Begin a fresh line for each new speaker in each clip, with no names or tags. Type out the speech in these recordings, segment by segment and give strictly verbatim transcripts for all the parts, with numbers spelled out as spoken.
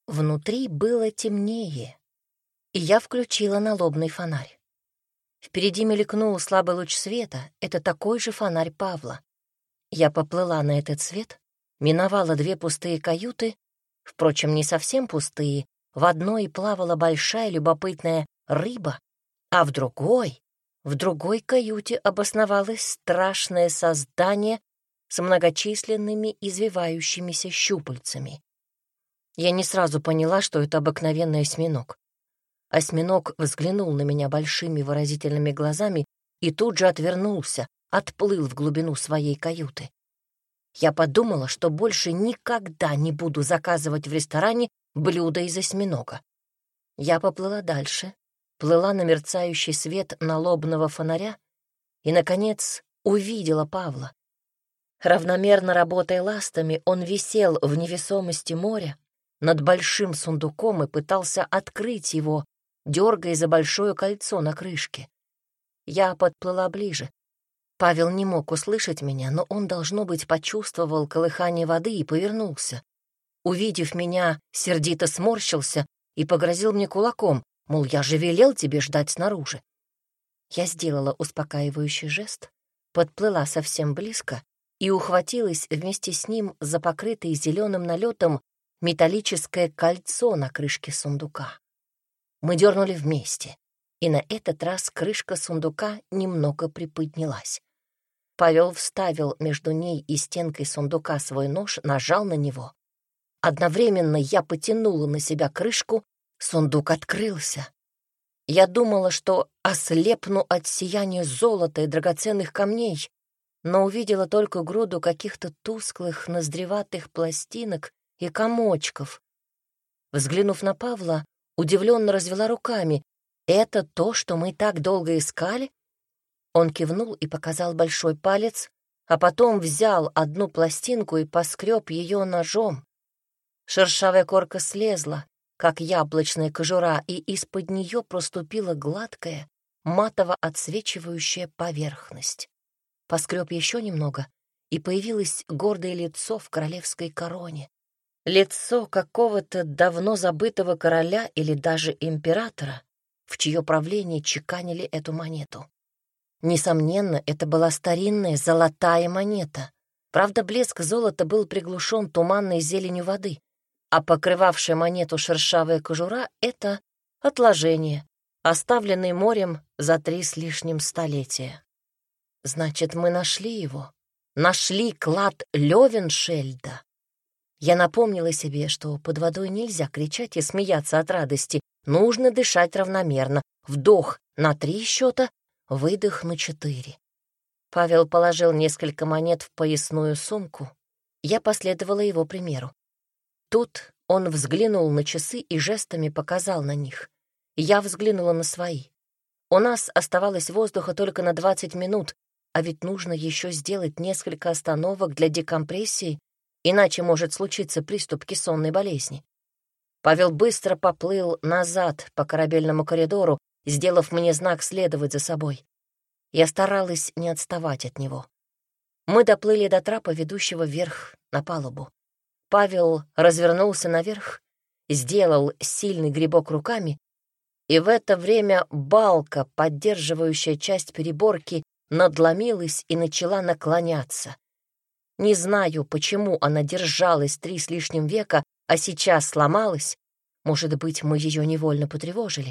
Внутри было темнее, и я включила налобный фонарь. Впереди мелькнул слабый луч света, это такой же фонарь Павла. Я поплыла на этот свет, миновала две пустые каюты, впрочем, не совсем пустые, в одной плавала большая любопытная рыба, а в другой, в другой каюте обосновалось страшное создание с многочисленными извивающимися щупальцами. Я не сразу поняла, что это обыкновенный осьминог. Осьминог взглянул на меня большими выразительными глазами и тут же отвернулся, отплыл в глубину своей каюты. Я подумала, что больше никогда не буду заказывать в ресторане блюда из осьминога. Я поплыла дальше, плыла на мерцающий свет налобного фонаря и, наконец, увидела Павла. Равномерно работая ластами, он висел в невесомости моря над большим сундуком и пытался открыть его, дергая за большое кольцо на крышке. Я подплыла ближе. Павел не мог услышать меня, но он, должно быть, почувствовал колыхание воды и повернулся. Увидев меня, сердито сморщился и погрозил мне кулаком, мол, я же велел тебе ждать снаружи. Я сделала успокаивающий жест, подплыла совсем близко и ухватилась вместе с ним за покрытое зеленым налетом металлическое кольцо на крышке сундука. Мы дернули вместе, и на этот раз крышка сундука немного приподнялась. Павел вставил между ней и стенкой сундука свой нож, нажал на него. Одновременно я потянула на себя крышку, сундук открылся. Я думала, что ослепну от сияния золота и драгоценных камней, но увидела только груду каких-то тусклых, ноздреватых пластинок и комочков. Взглянув на Павла, удивленно развела руками. «Это то, что мы так долго искали?» Он кивнул и показал большой палец, а потом взял одну пластинку и поскреб ее ножом. Шершавая корка слезла, как яблочная кожура, и из-под нее проступила гладкая, матово отсвечивающая поверхность. Поскреб еще немного, и появилось гордое лицо в королевской короне. Лицо какого-то давно забытого короля или даже императора, в чье правление чеканили эту монету. Несомненно, это была старинная золотая монета. Правда, блеск золота был приглушен туманной зеленью воды, а покрывавшая монету шершавая кожура — это отложение, оставленное морем за три с лишним столетия. Значит, мы нашли его. Нашли клад Лёвеншельда. Я напомнила себе, что под водой нельзя кричать и смеяться от радости. Нужно дышать равномерно. Вдох на три счета, выдох на четыре. Павел положил несколько монет в поясную сумку. Я последовала его примеру. Тут он взглянул на часы и жестами показал на них. Я взглянула на свои. У нас оставалось воздуха только на двадцать минут, а ведь нужно еще сделать несколько остановок для декомпрессии, иначе может случиться приступ кессонной болезни. Павел быстро поплыл назад по корабельному коридору, сделав мне знак следовать за собой. Я старалась не отставать от него. Мы доплыли до трапа, ведущего вверх на палубу. Павел развернулся наверх, сделал сильный грибок руками, и в это время балка, поддерживающая часть переборки, надломилась и начала наклоняться. Не знаю, почему она держалась три с лишним века, а сейчас сломалась. Может быть, мы ее невольно потревожили.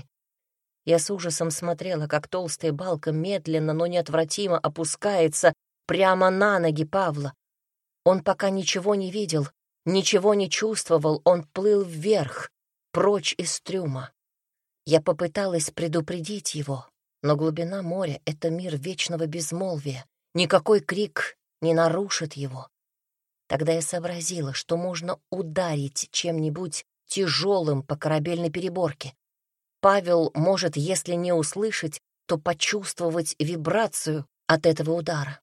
Я с ужасом смотрела, как толстая балка медленно, но неотвратимо опускается прямо на ноги Павла. Он пока ничего не видел, ничего не чувствовал, он плыл вверх, прочь из трюма. Я попыталась предупредить его, но глубина моря — это мир вечного безмолвия. Никакой крик не нарушит его. Тогда я сообразила, что можно ударить чем-нибудь тяжелым по корабельной переборке. Павел может, если не услышать, то почувствовать вибрацию от этого удара.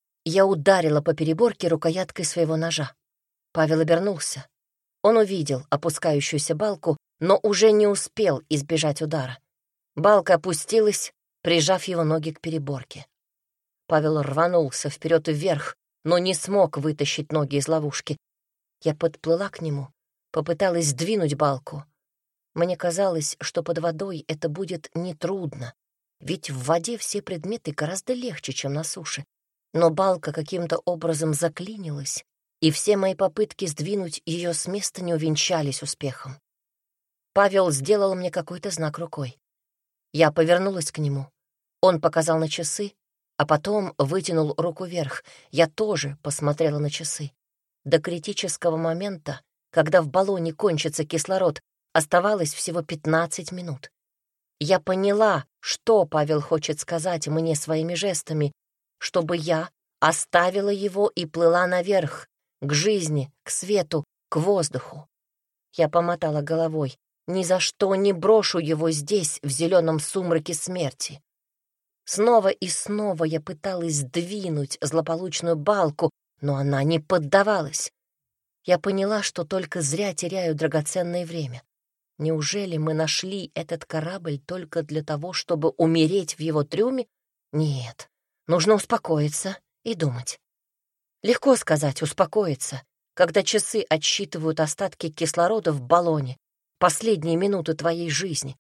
Я ударила по переборке рукояткой своего ножа. Павел обернулся. Он увидел опускающуюся балку, но уже не успел избежать удара. Балка опустилась, прижав его ноги к переборке. Павел рванулся вперед и вверх, но не смог вытащить ноги из ловушки. Я подплыла к нему, Попыталась сдвинуть балку. Мне казалось, что под водой это будет нетрудно, ведь в воде все предметы гораздо легче, чем на суше. Но балка каким-то образом заклинилась, и все мои попытки сдвинуть ее с места не увенчались успехом. Павел сделал мне какой-то знак рукой. Я повернулась к нему. Он показал на часы, а потом вытянул руку вверх. Я тоже посмотрела на часы. До критического момента, когда в баллоне кончится кислород, оставалось всего пятнадцать минут. Я поняла, что Павел хочет сказать мне своими жестами, чтобы я оставила его и плыла наверх, к жизни, к свету, к воздуху. Я помотала головой. Ни за что не брошу его здесь, в зеленом сумраке смерти. Снова и снова я пыталась сдвинуть злополучную балку, но она не поддавалась. Я поняла, что только зря теряю драгоценное время. Неужели мы нашли этот корабль только для того, чтобы умереть в его трюме? Нет, нужно успокоиться и думать. Легко сказать «успокоиться», когда часы отсчитывают остатки кислорода в баллоне, последние минуты твоей жизни.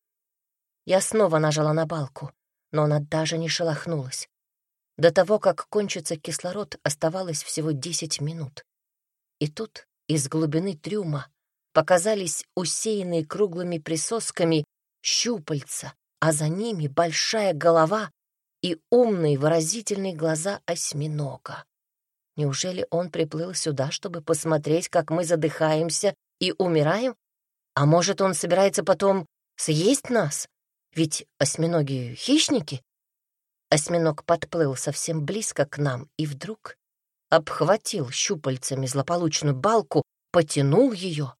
Я снова нажала на балку, но она даже не шелохнулась. До того, как кончится кислород, оставалось всего десять минут. И тут из глубины трюма показались усеянные круглыми присосками щупальца, а за ними большая голова и умные выразительные глаза осьминога. Неужели он приплыл сюда, чтобы посмотреть, как мы задыхаемся и умираем? А может, он собирается потом съесть нас? Ведь осьминоги — хищники. Осьминог подплыл совсем близко к нам и вдруг обхватил щупальцами злополучную балку, потянул ее.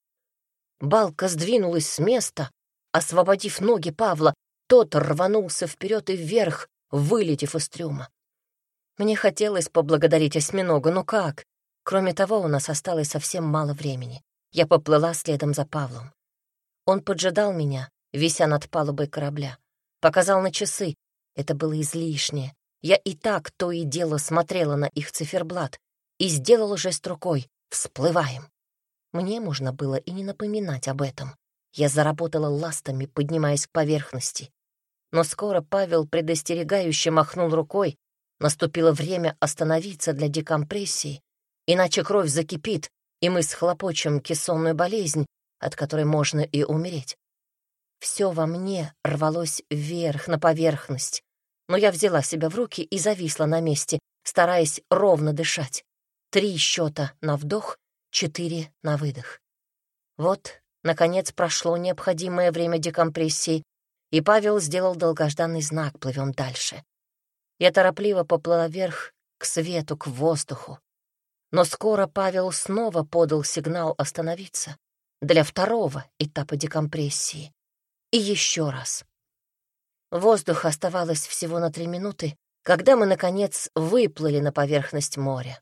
Балка сдвинулась с места, освободив ноги Павла. Тот рванулся вперед и вверх, вылетев из трюма. Мне хотелось поблагодарить осьминога, но как? Кроме того, у нас осталось совсем мало времени. Я поплыла следом за Павлом. Он поджидал меня, вися над палубой корабля. Показал на часы. Это было излишнее. Я и так то и дело смотрела на их циферблат и сделала жест рукой: «Всплываем». Мне можно было и не напоминать об этом. Я заработала ластами, поднимаясь к поверхности. Но скоро Павел предостерегающе махнул рукой. Наступило время остановиться для декомпрессии, иначе кровь закипит, и мы схлопочем кессонную болезнь, от которой можно и умереть. Все во мне рвалось вверх, на поверхность, но я взяла себя в руки и зависла на месте, стараясь ровно дышать. Три счета на вдох, четыре на выдох. Вот, наконец, прошло необходимое время декомпрессии, и Павел сделал долгожданный знак: «Плывем дальше». Я торопливо поплыла вверх, к свету, к воздуху. Но скоро Павел снова подал сигнал остановиться для второго этапа декомпрессии. И еще раз. Воздуха оставалось всего на три минуты, когда мы, наконец, выплыли на поверхность моря.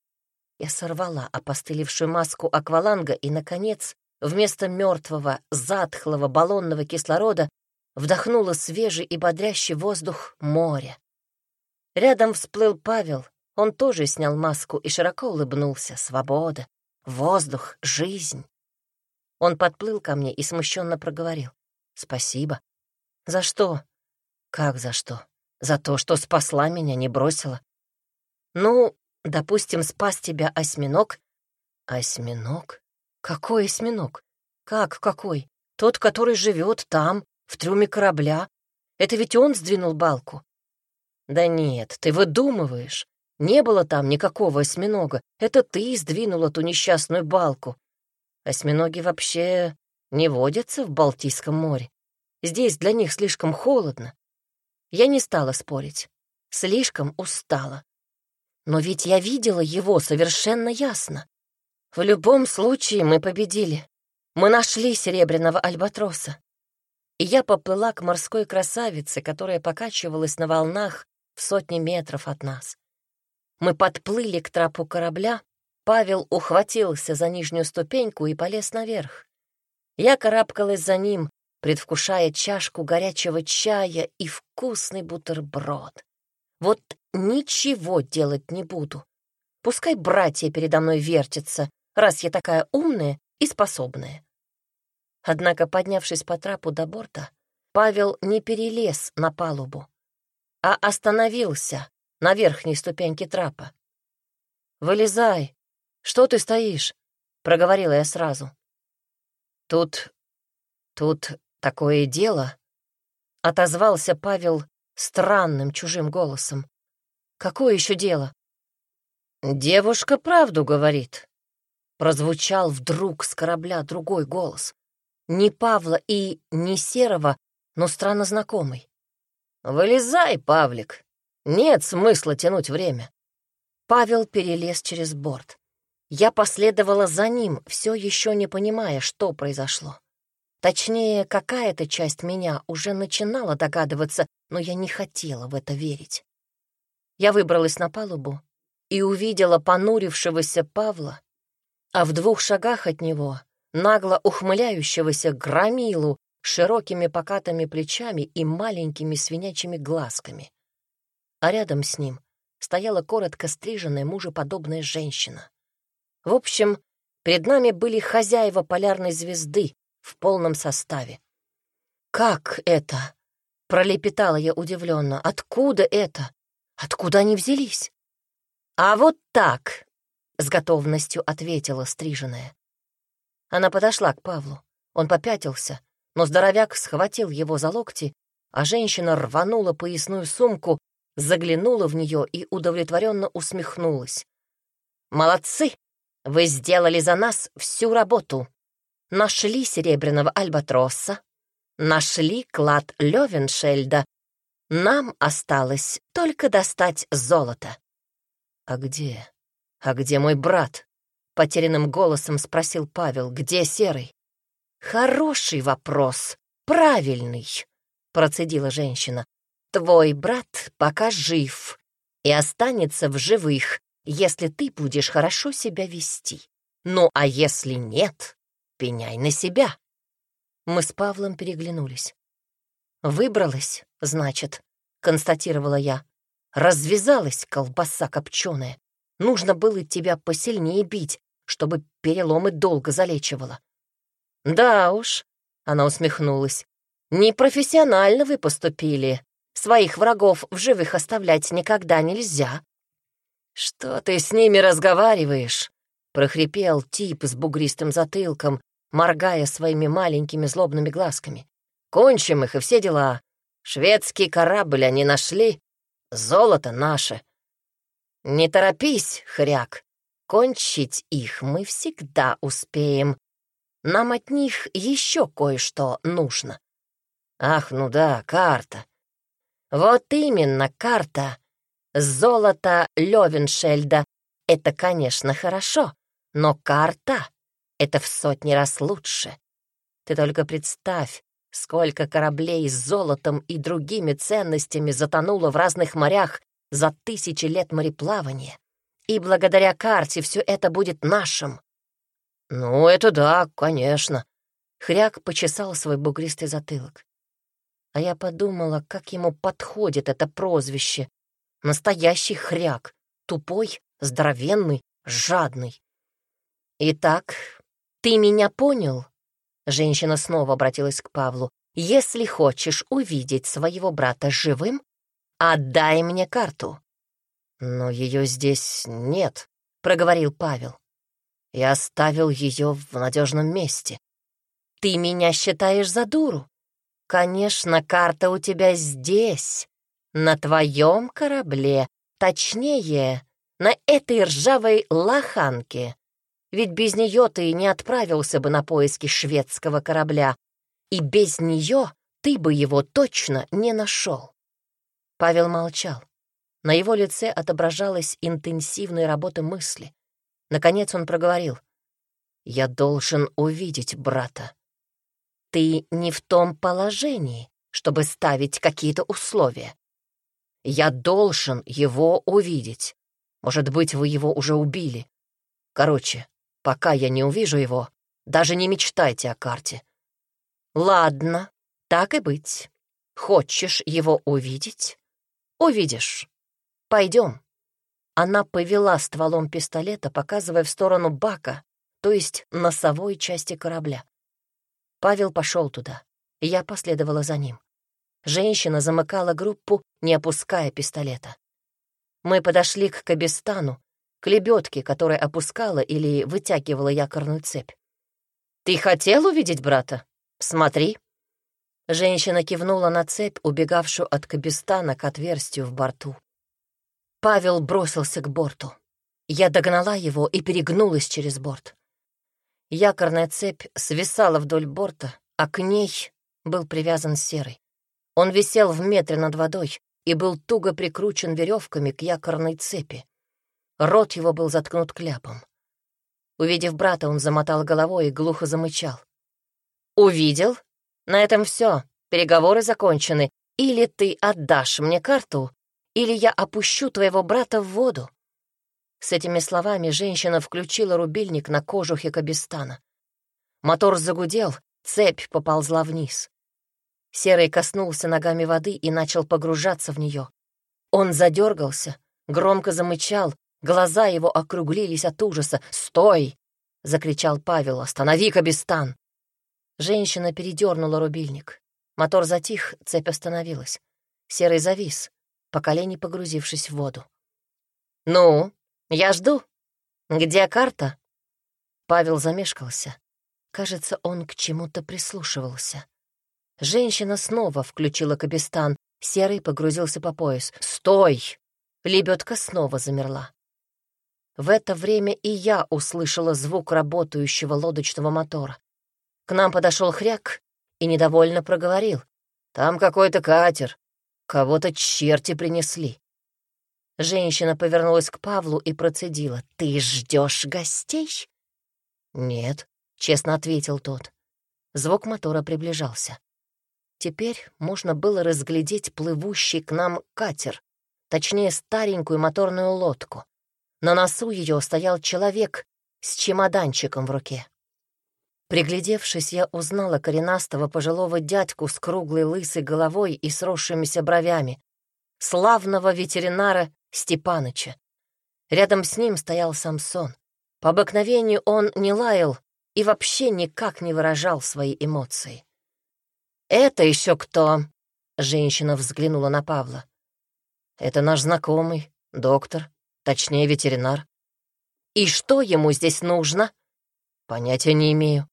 Я сорвала опостылевшую маску акваланга и, наконец, вместо мертвого, затхлого баллонного кислорода вдохнула свежий и бодрящий воздух моря. Рядом всплыл Павел. Он тоже снял маску и широко улыбнулся. Свобода, воздух, жизнь. Он подплыл ко мне и смущенно проговорил: «Спасибо». «За что?» «Как за что? За то, что спасла меня, не бросила». «Ну, допустим, спас тебя осьминог». «Осьминог? Какой осьминог? Как какой? Тот, который живет там, в трюме корабля. Это ведь он сдвинул балку». «Да нет, ты выдумываешь. Не было там никакого осьминога. Это ты сдвинула ту несчастную балку. Осьминоги вообще не водятся в Балтийском море. Здесь для них слишком холодно». Я не стала спорить. Слишком устала. Но ведь я видела его совершенно ясно. В любом случае мы победили. Мы нашли серебряного альбатроса. И я поплыла к морской красавице, которая покачивалась на волнах в сотни метров от нас. Мы подплыли к трапу корабля. Павел ухватился за нижнюю ступеньку и полез наверх. Я карабкалась за ним, предвкушая чашку горячего чая и вкусный бутерброд. Вот ничего делать не буду. Пускай братья передо мной вертятся, раз я такая умная и способное. Однако, поднявшись по трапу до борта, Павел не перелез на палубу, а остановился на верхней ступеньке трапа. «Вылезай! Что ты стоишь?» — проговорила я сразу. «Тут... тут такое дело», — отозвался Павел странным чужим голосом. «Какое еще дело?» «Девушка правду говорит», — прозвучал вдруг с корабля другой голос. Не Павла и не Серого, но странно знакомый. «Вылезай, Павлик, нет смысла тянуть время». Павел перелез через борт. Я последовала за ним, все еще не понимая, что произошло. Точнее, какая-то часть меня уже начинала догадываться, но я не хотела в это верить. Я выбралась на палубу и увидела понурившегося Павла, а в двух шагах от него нагло ухмыляющегося громилу с широкими покатыми плечами и маленькими свинячьими глазками. А рядом с ним стояла коротко стриженная мужеподобная женщина. В общем, перед нами были хозяева полярной звезды в полном составе. «Как это?» — пролепетала я удивленно. «Откуда это? Откуда они взялись?» «А вот так!» — с готовностью ответила стриженная. Она подошла к Павлу. Он попятился, но здоровяк схватил его за локти, а женщина рванула поясную сумку, заглянула в нее и удовлетворенно усмехнулась. «Молодцы! Вы сделали за нас всю работу. Нашли серебряного альбатроса, нашли клад Лёвеншельда. Нам осталось только достать золото». «А где? А где мой брат?» — потерянным голосом спросил Павел. «Где Серый?» «Хороший вопрос, правильный», — процедила женщина. «Твой брат пока жив и останется в живых, если ты будешь хорошо себя вести. Ну, а если нет, пеняй на себя». Мы с Павлом переглянулись. «Выбралась, значит», — констатировала я. «Развязалась колбаса копченая. Нужно было тебя посильнее бить, чтобы переломы долго залечивала». «Да уж», — она усмехнулась, — «непрофессионально вы поступили. Своих врагов в живых оставлять никогда нельзя». «Что ты с ними разговариваешь?» — прохрипел тип с бугристым затылком, моргая своими маленькими злобными глазками. «Кончим их и все дела. Шведский корабль они нашли, золото наше. Не торопись, хряк, кончить их мы всегда успеем. Нам от них еще кое-что нужно». «Ах, ну да, карта». «Вот именно, карта. Золото Лёвеншельда — это, конечно, хорошо, но карта — это в сотни раз лучше. Ты только представь, сколько кораблей с золотом и другими ценностями затонуло в разных морях за тысячи лет мореплавания. И благодаря карте все это будет нашим». «Ну, это да, конечно». Хряк почесал свой бугристый затылок. А я подумала, как ему подходит это прозвище. Настоящий хряк, тупой, здоровенный, жадный. «Итак, ты меня понял?» Женщина снова обратилась к Павлу. «Если хочешь увидеть своего брата живым, отдай мне карту». «Но ее здесь нет», — проговорил Павел. «Я оставил ее в надежном месте». «Ты меня считаешь за дуру? Конечно, карта у тебя здесь, на твоем корабле, точнее, на этой ржавой лоханке. Ведь без нее ты не отправился бы на поиски шведского корабля, и без нее ты бы его точно не нашел». Павел молчал. На его лице отображалась интенсивная работа мысли. Наконец он проговорил. «Я должен увидеть брата». «Ты не в том положении, чтобы ставить какие-то условия. Я должен его увидеть. Может быть, вы его уже убили. Короче, пока я не увижу его, даже не мечтайте о карте». «Ладно, так и быть. Хочешь его увидеть? Увидишь. Пойдем». Она повела стволом пистолета, показывая в сторону бака, то есть носовой части корабля. Павел пошел туда, и я последовала за ним. Женщина замыкала группу, не опуская пистолета. Мы подошли к кабестану, к лебедке, которая опускала или вытягивала якорную цепь. «Ты хотел увидеть брата? Смотри». Женщина кивнула на цепь, убегавшую от кабестана к отверстию в борту. Павел бросился к борту. Я догнала его и перегнулась через борт. Якорная цепь свисала вдоль борта, а к ней был привязан Серый. Он висел в метре над водой и был туго прикручен веревками к якорной цепи. Рот его был заткнут кляпом. Увидев брата, он замотал головой и глухо замычал. «Увидел? На этом все. Переговоры закончены. Или ты отдашь мне карту, или я опущу твоего брата в воду». С этими словами женщина включила рубильник на кожухе кабестана. Мотор загудел, цепь поползла вниз. Серый коснулся ногами воды и начал погружаться в нее. Он задергался, громко замычал, глаза его округлились от ужаса. «Стой!» — закричал Павел. «Останови кабестан!» Женщина передернула рубильник. Мотор затих, цепь остановилась. Серый завис, по колени погрузившись в воду. «Ну, я жду. Где карта?» Павел замешкался. Кажется, он к чему-то прислушивался. Женщина снова включила кабестан. Серый погрузился по пояс. «Стой!» Лебедка снова замерла. В это время и я услышала звук работающего лодочного мотора. К нам подошел Хряк и недовольно проговорил. «Там какой-то катер. Кого-то черти принесли». Женщина повернулась к Павлу и процедила. «Ты ждешь гостей?» «Нет», — честно ответил тот. Звук мотора приближался. Теперь можно было разглядеть плывущий к нам катер, точнее, старенькую моторную лодку. На носу ее стоял человек с чемоданчиком в руке. Приглядевшись, я узнала коренастого пожилого дядьку с круглой лысой головой и сросшимися бровями, славного ветеринара Степаныча. Рядом с ним стоял Самсон. По обыкновению он не лаял и вообще никак не выражал свои эмоции. «Это еще кто?» — женщина взглянула на Павла. «Это наш знакомый, доктор, точнее ветеринар». «И что ему здесь нужно?» «Понятия не имею».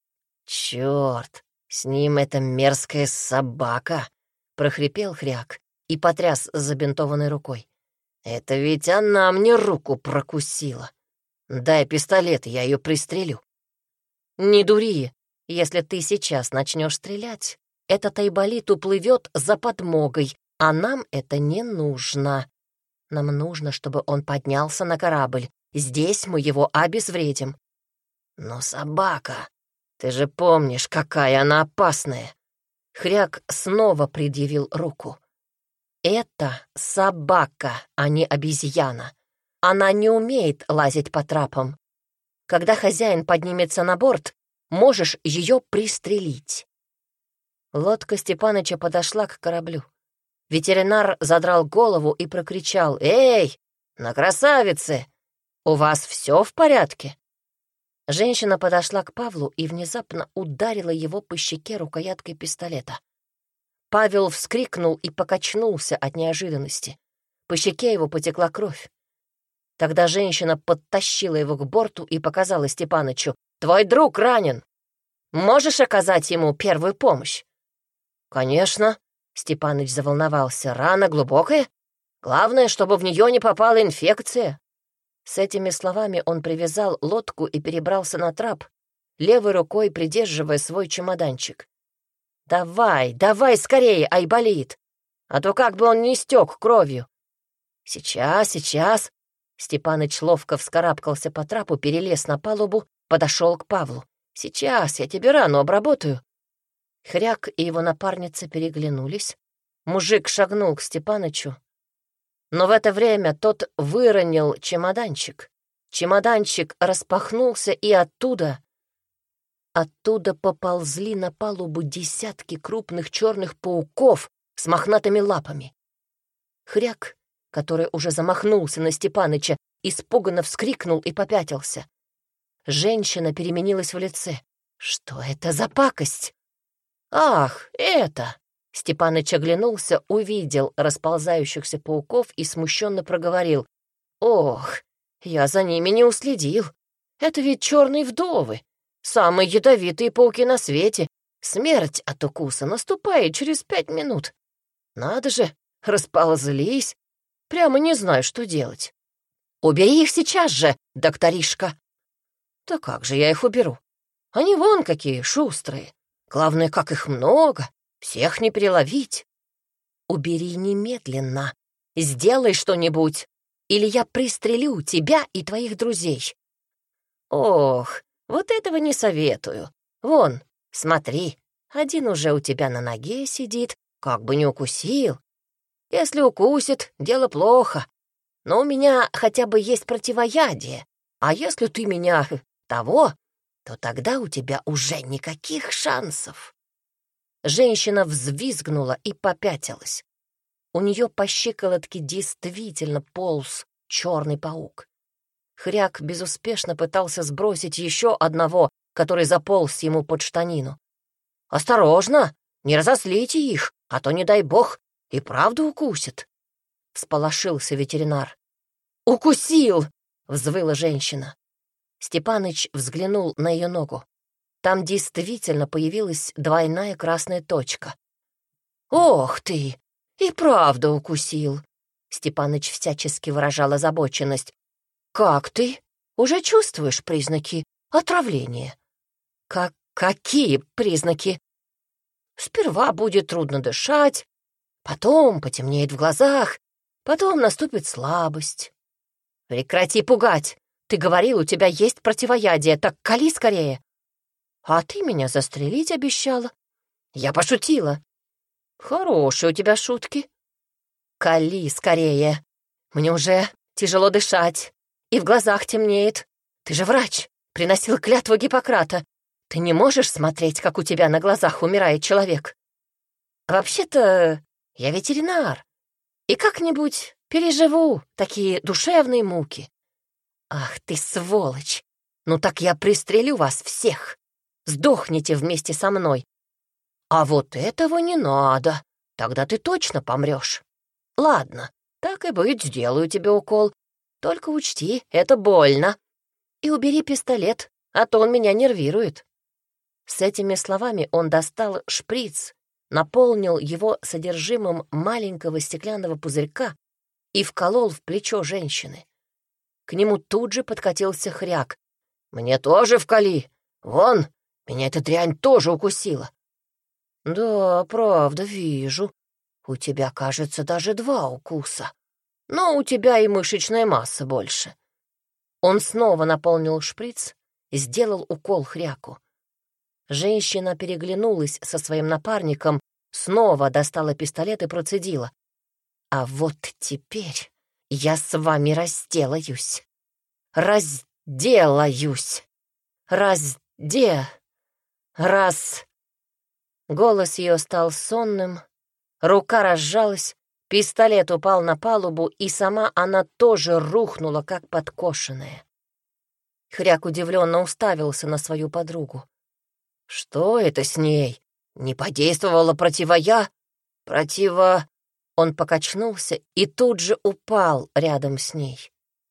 «Черт, с ним эта мерзкая собака!» — прохрипел Хряк и потряс забинтованной рукой. «Это ведь она мне руку прокусила. Дай пистолет, я ее пристрелю». «Не дури. Если ты сейчас начнешь стрелять, этот айболит уплывет за подмогой, а нам это не нужно. Нам нужно, чтобы он поднялся на корабль. Здесь мы его обезвредим». «Но собака, ты же помнишь, какая она опасная!» Хряк снова предъявил руку. «Это собака, а не обезьяна. Она не умеет лазить по трапам. Когда хозяин поднимется на борт, можешь ее пристрелить». Лодка Степаныча подошла к кораблю. Ветеринар задрал голову и прокричал: «Эй, на красавице! У вас все в порядке?» Женщина подошла к Павлу и внезапно ударила его по щеке рукояткой пистолета. Павел вскрикнул и покачнулся от неожиданности. По щеке его потекла кровь. Тогда женщина подтащила его к борту и показала Степанычу: «Твой друг ранен. Можешь оказать ему первую помощь?» «Конечно», — Степаныч заволновался. «Рана глубокая? Главное, чтобы в нее не попала инфекция». С этими словами он привязал лодку и перебрался на трап, левой рукой придерживая свой чемоданчик. «Давай, давай скорее, айболит, а то как бы он не истек кровью». «Сейчас, сейчас». Степаныч ловко вскарабкался по трапу, перелез на палубу, подошел к Павлу. «Сейчас я тебе рану обработаю». Хряк и его напарница переглянулись. Мужик шагнул к Степанычу, но в это время тот выронил чемоданчик. Чемоданчик распахнулся, и оттуда... Оттуда поползли на палубу десятки крупных черных пауков с мохнатыми лапами. Хряк, который уже замахнулся на Степаныча, испуганно вскрикнул и попятился. Женщина переменилась в лице. Что это за пакость? Ах, это! Степаныч оглянулся, увидел расползающихся пауков и смущенно проговорил. Ох, я за ними не уследил. Это ведь черные вдовы, самые ядовитые пауки на свете. Смерть от укуса наступает через пять минут. Надо же, расползлись. Прямо не знаю, что делать. Убери их сейчас же, докторишка. Да как же я их уберу? Они вон какие шустрые. Главное, как их много. Всех не переловить. Убери немедленно. Сделай что-нибудь, или я пристрелю тебя и твоих друзей. Ох, вот этого не советую. Вон, смотри, один уже у тебя на ноге сидит, как бы не укусил. Если укусит, дело плохо. Но у меня хотя бы есть противоядие. А если ты меня того, то тогда у тебя уже никаких шансов. Женщина взвизгнула и попятилась. У нее по щиколотке действительно полз черный паук. Хряк безуспешно пытался сбросить еще одного, который заполз ему под штанину. «Осторожно, не разослите их, а то, не дай бог, и правда укусит», — всполошился ветеринар. «Укусил!» — взвыла женщина. Степаныч взглянул на ее ногу. Там действительно появилась двойная красная точка. «Ох ты! И правда укусил!» Степаныч всячески выражал озабоченность. «Как ты? Уже чувствуешь признаки отравления?» «Как какие признаки?» «Сперва будет трудно дышать, потом потемнеет в глазах, потом наступит слабость». «Прекрати пугать! Ты говорил, у тебя есть противоядие, так кали скорее!» «А ты меня застрелить обещала?» «Я пошутила». «Хорошие у тебя шутки». «Кали скорее! Мне уже тяжело дышать, и в глазах темнеет. Ты же врач, приносил клятву Гиппократа. Ты не можешь смотреть, как у тебя на глазах умирает человек. Вообще-то я ветеринар, и как-нибудь переживу такие душевные муки. Ах ты, сволочь! Ну так я пристрелю вас всех. Сдохните вместе со мной. А вот этого не надо, тогда ты точно помрешь. Ладно, так и быть, сделаю тебе укол. Только учти, это больно. И убери пистолет, а то он меня нервирует». С этими словами он достал шприц, наполнил его содержимым маленького стеклянного пузырька и вколол в плечо женщины. К нему тут же подкатился хряк. «Мне тоже вколи. Вон, меня эта дрянь тоже укусила». «Да, правда, вижу. У тебя, кажется, даже два укуса. Но у тебя и мышечная масса больше». Он снова наполнил шприц и сделал укол хряку. Женщина переглянулась со своим напарником, снова достала пистолет и процедила. «А вот теперь я с вами разделаюсь. Разделаюсь. Разде... Раз...» Голос ее стал сонным, рука разжалась, пистолет упал на палубу, и сама она тоже рухнула, как подкошенная. Хряк удивленно уставился на свою подругу. «Что это с ней? Не подействовало противоя? Противо...» Он покачнулся и тут же упал рядом с ней.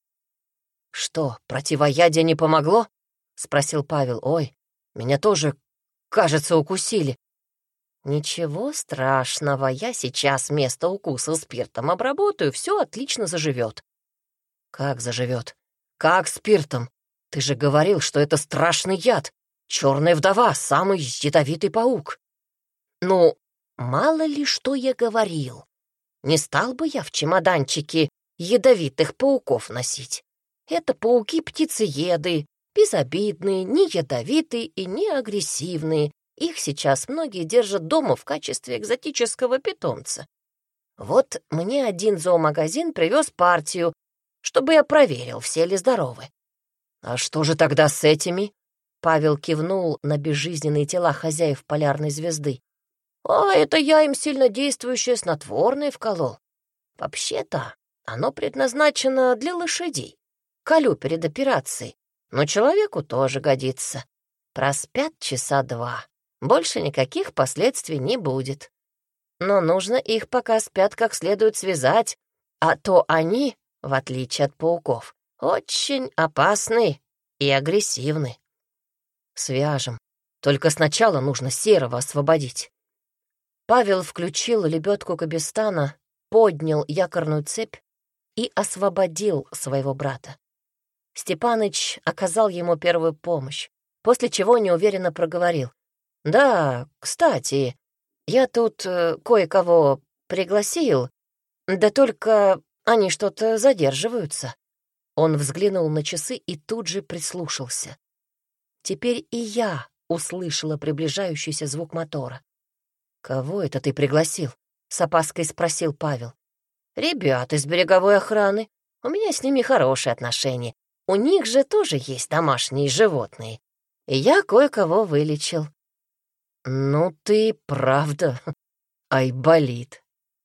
«Что, противоядие не помогло?» — спросил Павел. «Ой, меня тоже, кажется, укусили». «Ничего страшного, я сейчас место укуса спиртом обработаю, все отлично заживет». «Как заживет? Как спиртом? Ты же говорил, что это страшный яд. Черная вдова — самый ядовитый паук». «Ну, мало ли что я говорил. Не стал бы я в чемоданчике ядовитых пауков носить. Это пауки-птицееды, безобидные, не ядовитые и не агрессивные. Их сейчас многие держат дома в качестве экзотического питомца. Вот мне один зоомагазин привез партию, чтобы я проверил, все ли здоровы». «А что же тогда с этими?» Павел кивнул на безжизненные тела хозяев полярной звезды. «А это я им сильнодействующее снотворное вколол. Вообще-то оно предназначено для лошадей. Колю перед операцией.
но человеку тоже годится. Проспят часа два, больше никаких последствий не будет. Но нужно их, пока спят, как следует связать, а то они, в отличие от пауков, очень опасны и агрессивны. Свяжем. Только сначала нужно Серого освободить. Павел включил лебедку Кабестана, поднял якорную цепь и освободил своего брата. Степаныч оказал ему первую помощь, после чего неуверенно проговорил. «Да, кстати, я тут э, кое-кого пригласил, да только они что-то задерживаются». Он взглянул на часы и тут же прислушался. Теперь и я услышала приближающийся звук мотора. «Кого это ты пригласил?» — с опаской спросил Павел. «Ребят из береговой охраны. У меня с ними хорошие отношения. У них же тоже есть домашние животные. И я кое-кого вылечил». «Ну ты правда, айболит».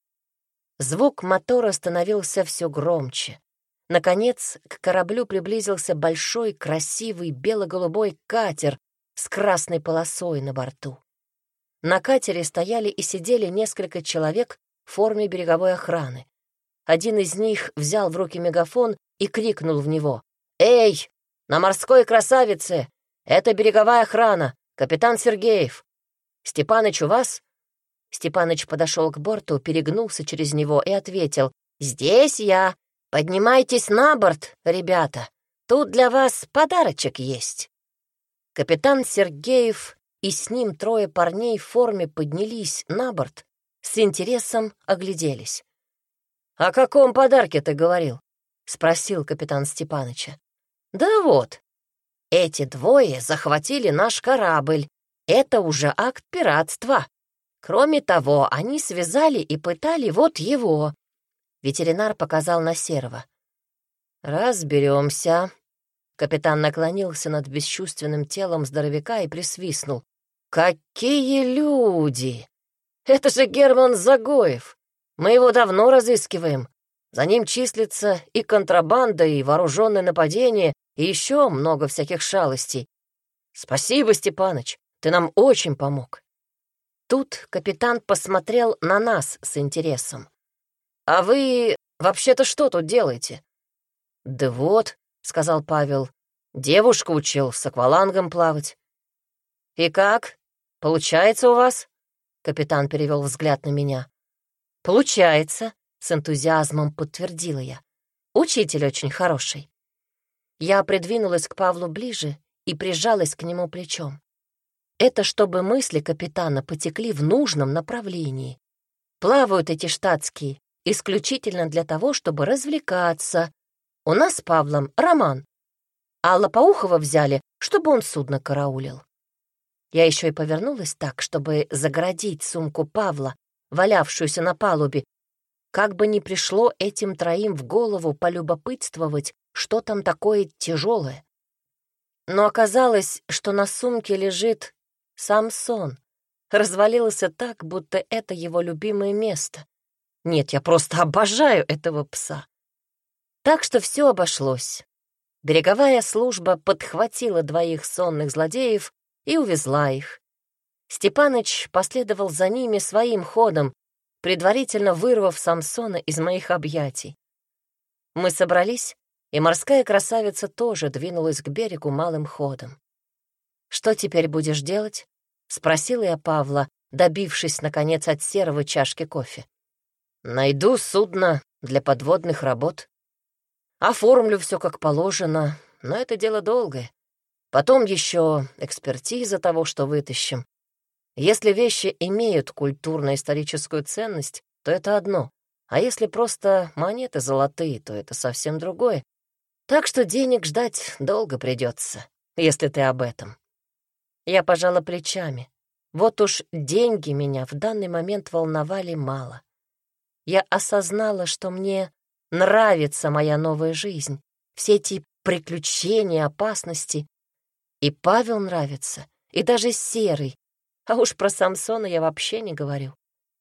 Звук мотора становился все громче. Наконец, к кораблю приблизился большой, красивый, бело-голубой катер с красной полосой на борту. На катере стояли и сидели несколько человек в форме береговой охраны. Один из них взял в руки мегафон и крикнул в него. «Эй, на морской красавице! Это береговая охрана, капитан Сергеев! Степаныч у вас?» Степаныч подошел к борту, перегнулся через него и ответил. «Здесь я! Поднимайтесь на борт, ребята! Тут для вас подарочек есть!» Капитан Сергеев и с ним трое парней в форме поднялись на борт, с интересом огляделись. «О каком подарке ты говорил?» — спросил капитан Степаныча. «Да вот, эти двое захватили наш корабль. Это уже акт пиратства. Кроме того, они связали и пытали вот его». Ветеринар показал на Серого. «Разберемся». Капитан наклонился над бесчувственным телом здоровяка и присвистнул. «Какие люди! Это же Герман Загоев! Мы его давно разыскиваем. За ним числится и контрабанда, и вооруженное нападение, и еще много всяких шалостей. Спасибо, Степаныч, ты нам очень помог». Тут капитан посмотрел на нас с интересом. «А вы вообще-то что тут делаете?» «Да вот», — сказал Павел, — «девушку учил с аквалангом плавать». «И как? Получается у вас?» Капитан перевел взгляд на меня. «Получается», — с энтузиазмом подтвердила я. «Учитель очень хороший». Я придвинулась к Павлу ближе и прижалась к нему плечом. Это чтобы мысли капитана потекли в нужном направлении. Плавают эти штатские исключительно для того, чтобы развлекаться. У нас с Павлом роман, а Лопоухова взяли, чтобы он судно караулил. Я еще и повернулась так, чтобы загородить сумку Павла, валявшуюся на палубе, как бы ни пришло этим троим в голову полюбопытствовать, что там такое тяжелое. Но оказалось, что на сумке лежит Самсон. Развалился так, будто это его любимое место. Нет, я просто обожаю этого пса. Так что все обошлось. Береговая служба подхватила двоих сонных злодеев и увезла их. Степаныч последовал за ними своим ходом, предварительно вырвав Самсона из моих объятий. Мы собрались, и морская красавица тоже двинулась к берегу малым ходом. «Что теперь будешь делать?» — спросила я Павла, добившись, наконец, от Серого чашки кофе. «Найду судно для подводных работ. Оформлю все как положено, но это дело долгое. Потом еще экспертиза того, что вытащим. Если вещи имеют культурно-историческую ценность, то это одно, а если просто монеты золотые, то это совсем другое. Так что денег ждать долго придется, если ты об этом». Я пожала плечами. Вот уж деньги меня в данный момент волновали мало. Я осознала, что мне нравится моя новая жизнь, все эти приключения, опасности. И Павел нравится, и даже Серый. А уж про Самсона я вообще не говорю.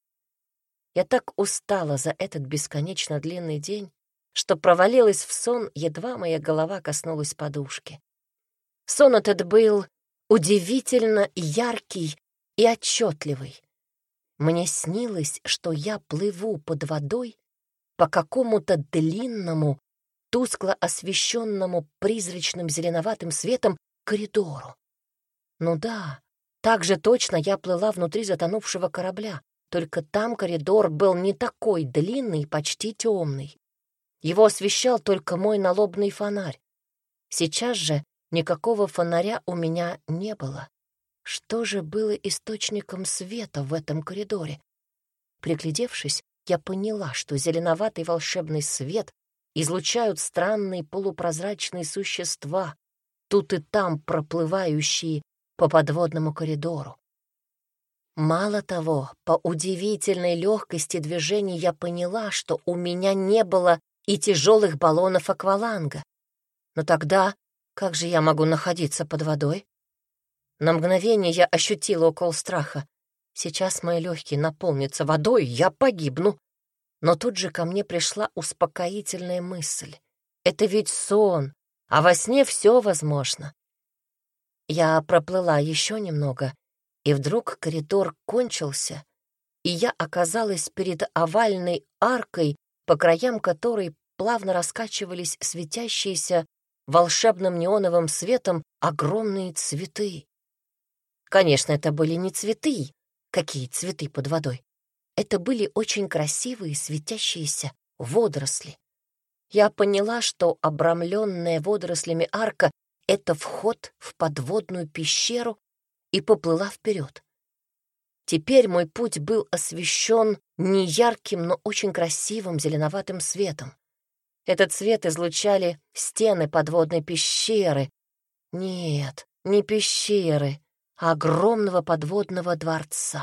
Я так устала за этот бесконечно длинный день, что провалилась в сон, едва моя голова коснулась подушки.
Сон этот был удивительно яркий и отчетливый. Мне снилось, что я плыву под водой по какому-то длинному, тускло освещенному призрачным зеленоватым светом коридору. Ну да, так же точно я плыла внутри затонувшего корабля, только там коридор был не такой длинный, почти темный. Его освещал только мой налобный фонарь. Сейчас же никакого фонаря у меня не было. Что же было источником света в этом коридоре? Приглядевшись, я поняла, что зеленоватый волшебный свет излучают странные полупрозрачные существа, тут и там проплывающие по подводному коридору. Мало того, по удивительной легкости движений я поняла, что у меня не было и тяжелых баллонов акваланга. Но тогда как же я могу находиться под водой? На мгновение я ощутила укол страха. Сейчас мои легкие наполнятся водой, я погибну. Но тут же ко мне пришла успокоительная мысль. Это ведь сон, а во сне все возможно. Я проплыла еще немного, и вдруг коридор кончился, и я оказалась перед овальной аркой, по краям которой плавно раскачивались светящиеся волшебным неоновым светом огромные цветы. Конечно, это были не цветы. Какие цветы под водой? Это были очень красивые светящиеся водоросли. Я поняла, что обрамленная водорослями арка — это вход в подводную пещеру, и поплыла вперед. Теперь мой путь был освещен не ярким, но очень красивым зеленоватым светом. Этот свет излучали стены подводной пещеры. Нет, не пещеры, а огромного подводного дворца.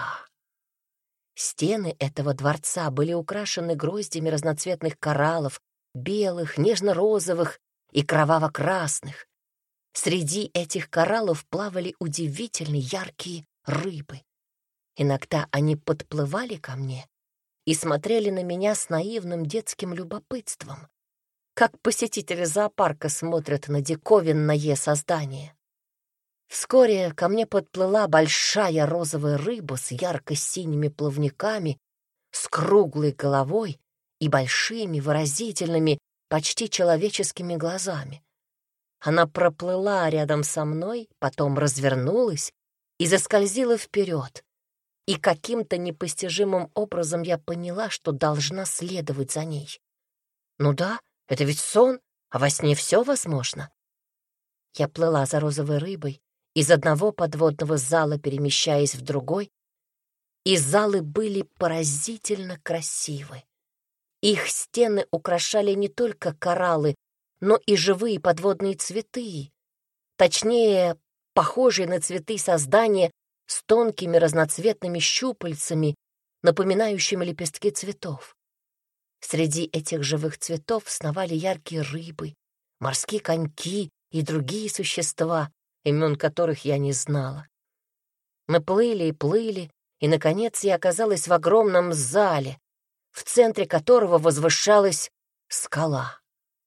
Стены этого дворца были украшены гроздями разноцветных кораллов, белых, нежно-розовых и кроваво-красных. Среди этих кораллов плавали удивительно яркие рыбы. Иногда они подплывали ко мне и смотрели на меня с наивным детским любопытством, как посетители зоопарка смотрят на диковинное создание. Вскоре ко мне подплыла большая розовая рыба с ярко-синими плавниками, с круглой головой и большими выразительными, почти человеческими глазами. Она проплыла рядом со мной, потом развернулась и заскользила вперед. И каким-то непостижимым образом я поняла, что должна следовать за ней. Ну да, это ведь сон, а во сне все возможно. Я плыла за розовой рыбой, из одного подводного зала перемещаясь в другой, и залы были поразительно красивы. Их стены украшали не только кораллы, но и живые подводные цветы, точнее, похожие на цветы создания с тонкими разноцветными щупальцами, напоминающими лепестки цветов. Среди этих живых цветов сновали яркие рыбы, морские коньки и другие существа, имен которых я не знала. Мы плыли и плыли, и, наконец, я оказалась в огромном зале, в центре которого возвышалась скала.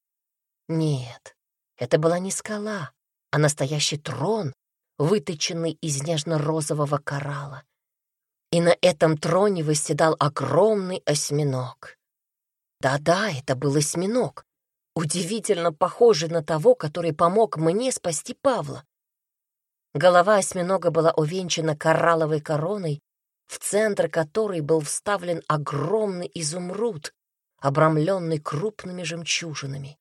Нет, это была не скала, а настоящий трон, выточенный из нежно-розового коралла. И на этом троне восседал огромный осьминог. Да-да, это был осьминог, удивительно похожий на того, который помог мне спасти Павла. Голова осьминога была увенчана коралловой короной, в центр которой был вставлен огромный изумруд, обрамленный крупными жемчужинами.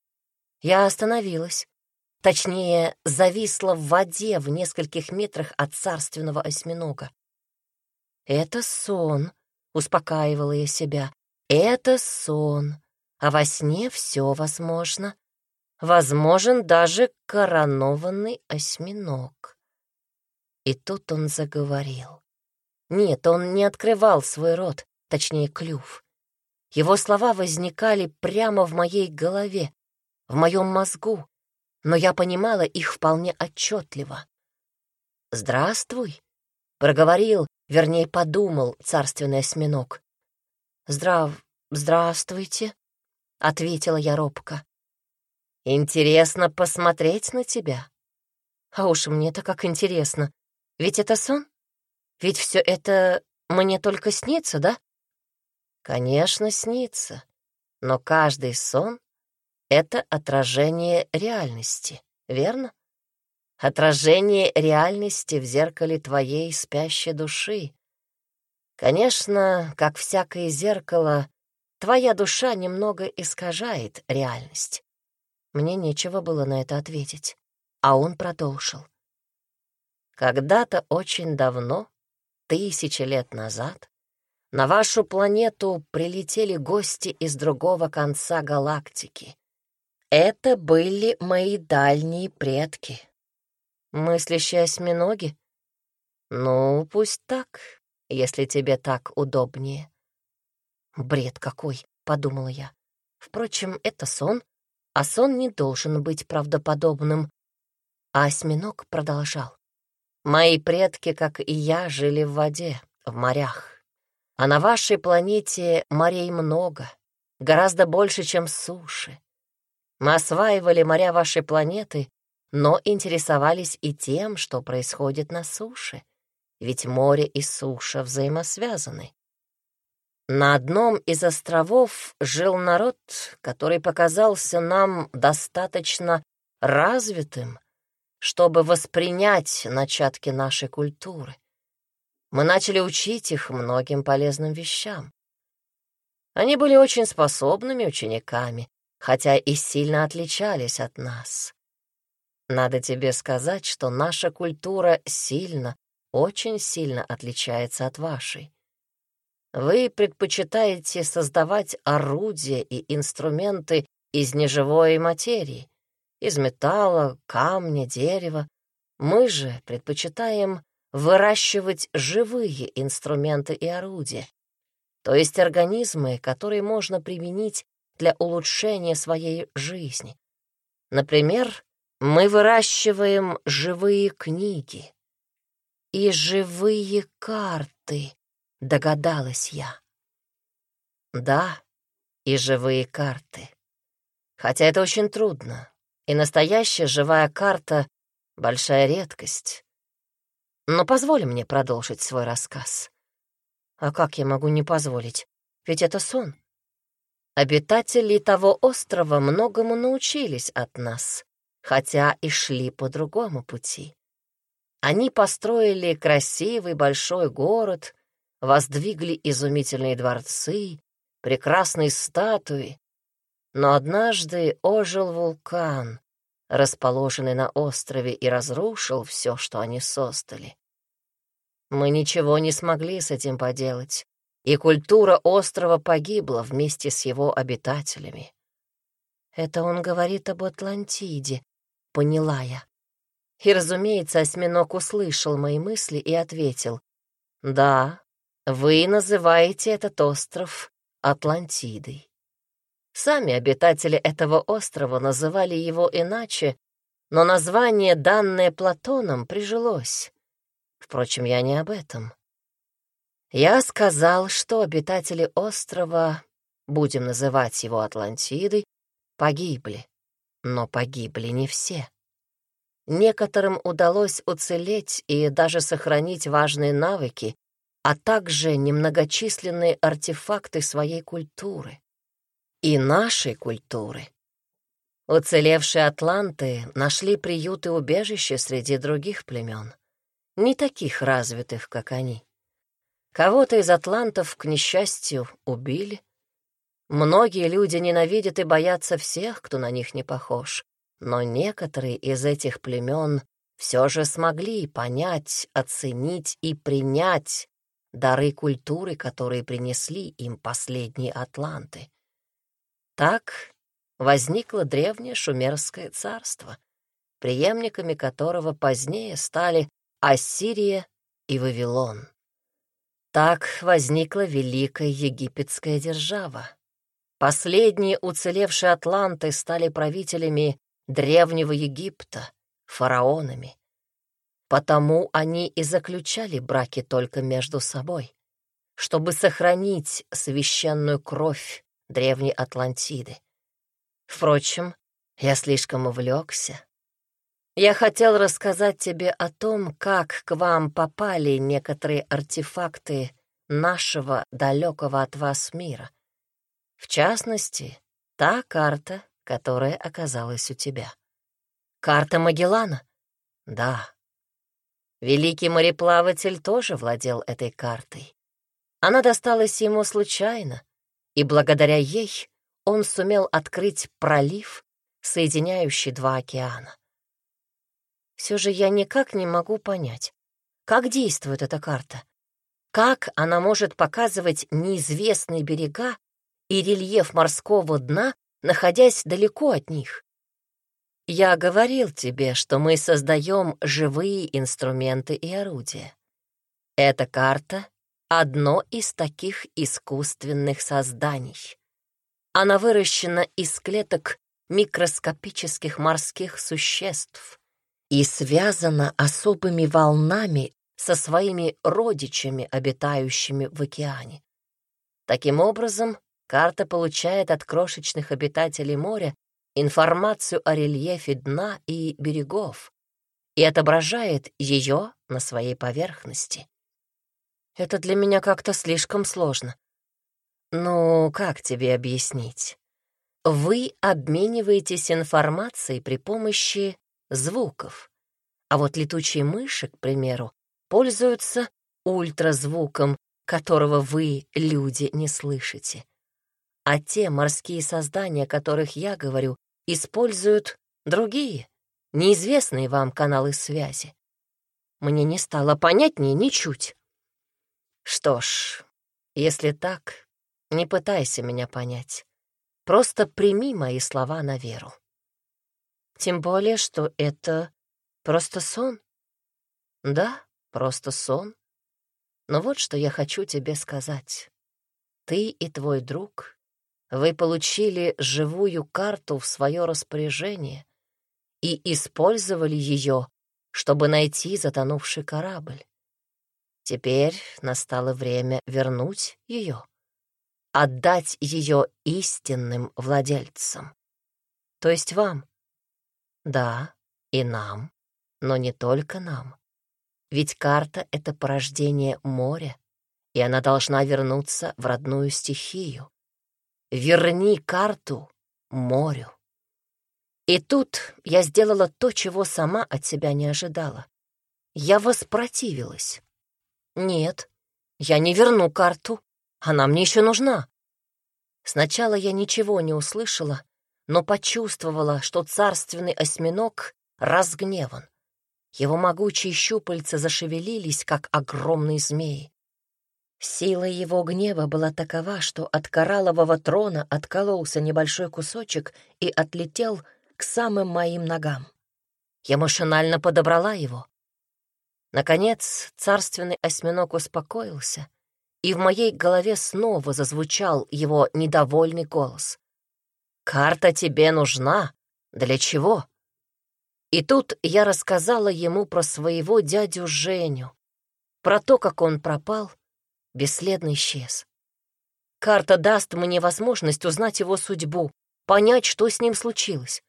Я остановилась, точнее, зависла в воде в нескольких метрах от царственного осьминога. «Это сон», — успокаивала я себя, — «это сон, а во сне все возможно. Возможен даже коронованный осьминог». И тут он заговорил. Нет, он не открывал свой рот, точнее, клюв. Его слова возникали прямо в моей голове, в моем мозгу, но я понимала их вполне отчетливо. «Здравствуй», — проговорил, вернее, подумал царственный осьминог. «Здрав... здравствуйте», — ответила я робко. «Интересно посмотреть на тебя. А уж мне-то как интересно. Ведь это сон? Ведь все это мне только снится, да?
Конечно, снится, но каждый сон — это отражение реальности, верно? Отражение реальности в зеркале твоей спящей души. Конечно, как всякое зеркало, твоя душа немного искажает реальность.
Мне нечего было на это ответить, а он продолжил.
Когда-то очень давно, тысячи лет назад, на вашу планету прилетели гости из другого конца галактики. Это были мои дальние предки.
Мыслящие осьминоги?
Ну, пусть так, если тебе так удобнее.
Бред какой, подумала я. Впрочем, это сон, а сон не должен быть правдоподобным. А осьминог продолжал.
Мои предки, как и я, жили в воде, в морях. А на вашей планете морей много, гораздо больше, чем суши. Мы осваивали моря вашей планеты, но интересовались и тем, что происходит на суше, ведь море и суша взаимосвязаны. На одном из островов жил народ, который показался нам достаточно развитым, чтобы воспринять начатки нашей культуры. Мы начали учить их многим полезным вещам. Они были очень способными учениками, хотя и сильно отличались от нас. Надо тебе сказать, что наша культура сильно, очень сильно отличается от вашей. Вы предпочитаете создавать орудия и инструменты из неживой материи, из металла, камня, дерева. Мы же предпочитаем выращивать живые инструменты и орудия, то есть организмы, которые можно применить для улучшения своей жизни. Например, мы выращиваем живые книги.
И живые карты, догадалась я.
Да, и живые карты. Хотя это очень трудно, и настоящая живая карта — большая редкость. Но позволь мне продолжить свой рассказ.
А как я могу не позволить? Ведь это сон.
Обитатели того острова многому научились от нас, хотя и шли по другому пути. Они построили красивый большой город, воздвигли изумительные дворцы, прекрасные статуи, но однажды ожил вулкан, расположенный на острове, и разрушил все, что они создали. Мы ничего не смогли с этим поделать, и культура острова погибла вместе с его обитателями.
Это он говорит об Атлантиде, поняла я. И, разумеется, осьминог услышал мои мысли и ответил:
«Да, вы называете этот остров Атлантидой. Сами обитатели этого острова называли его иначе, но название, данное Платоном, прижилось. Впрочем, я не об этом. Я сказал, что обитатели острова, будем называть его Атлантидой, погибли, но погибли не все. Некоторым удалось уцелеть и даже сохранить важные навыки, а также немногочисленные артефакты своей культуры. И нашей культуры. Уцелевшие атланты нашли приют и убежище среди других племен, не таких развитых, как они. Кого-то из атлантов, к несчастью, убили. Многие люди ненавидят и боятся всех, кто на них не похож, но некоторые из этих племен все же смогли понять, оценить и принять дары культуры, которые принесли им последние атланты. Так возникло древнее шумерское царство, преемниками которого позднее стали Ассирия и Вавилон. Так возникла Великая Египетская держава. Последние уцелевшие атланты стали правителями Древнего Египта, фараонами. Потому они и заключали браки только между собой, чтобы сохранить священную кровь древней Атлантиды. Впрочем, я слишком увлекся. Я хотел рассказать тебе о том, как к вам попали некоторые артефакты нашего далекого от вас мира. В частности, та карта, которая оказалась у тебя.
Карта Магеллана?
Да. Великий мореплаватель тоже владел этой картой. Она досталась ему случайно, и благодаря ей он сумел открыть пролив, соединяющий два океана.
Все же я никак не могу понять, как действует эта карта. Как она может показывать неизвестные берега и рельеф морского дна, находясь далеко от них?
Я говорил тебе, что мы создаем живые инструменты и орудия. Эта карта — одно из таких искусственных созданий. Она выращена из клеток микроскопических морских существ и связана особыми волнами со своими родичами, обитающими в океане. Таким образом, карта получает от крошечных обитателей моря информацию о рельефе дна и берегов и отображает ее на своей поверхности.
Это для меня как-то слишком сложно.
Ну, как тебе объяснить? Вы обмениваетесь информацией при помощи звуков, а вот летучие мыши, к примеру, пользуются ультразвуком, которого вы, люди, не слышите. А те морские создания, о которых я говорю, используют другие, неизвестные вам каналы связи.
Мне не стало понятнее ничуть.
Что ж, если так, не пытайся меня понять. Просто прими мои слова на веру.
Тем более, что это просто сон.
Да, просто сон. Но вот что я хочу тебе сказать. Ты и твой друг, вы получили живую карту в свое распоряжение и использовали ее, чтобы найти затонувший корабль. Теперь настало время вернуть ее, отдать ее истинным владельцам.
То есть вам?
Да, и нам, но не только нам. Ведь карта — это порождение моря, и она должна вернуться в родную стихию. Верни карту морю. И тут я сделала то, чего сама от себя не ожидала. Я воспротивилась.
Нет, я не верну карту. Она мне еще нужна.
Сначала я ничего не услышала, но почувствовала, что царственный осьминог разгневан. Его могучие щупальца зашевелились, как огромные змеи. Сила его гнева была такова, что от кораллового трона откололся небольшой кусочек и отлетел к самым моим ногам. Я машинально подобрала его. Наконец, царственный осьминог успокоился, и в моей голове снова зазвучал его недовольный голос. «Карта тебе нужна? Для чего?» И тут я рассказала ему про своего дядю Женю, про то, как он пропал, бесследно исчез. Карта даст мне возможность узнать его судьбу, понять, что с ним случилось.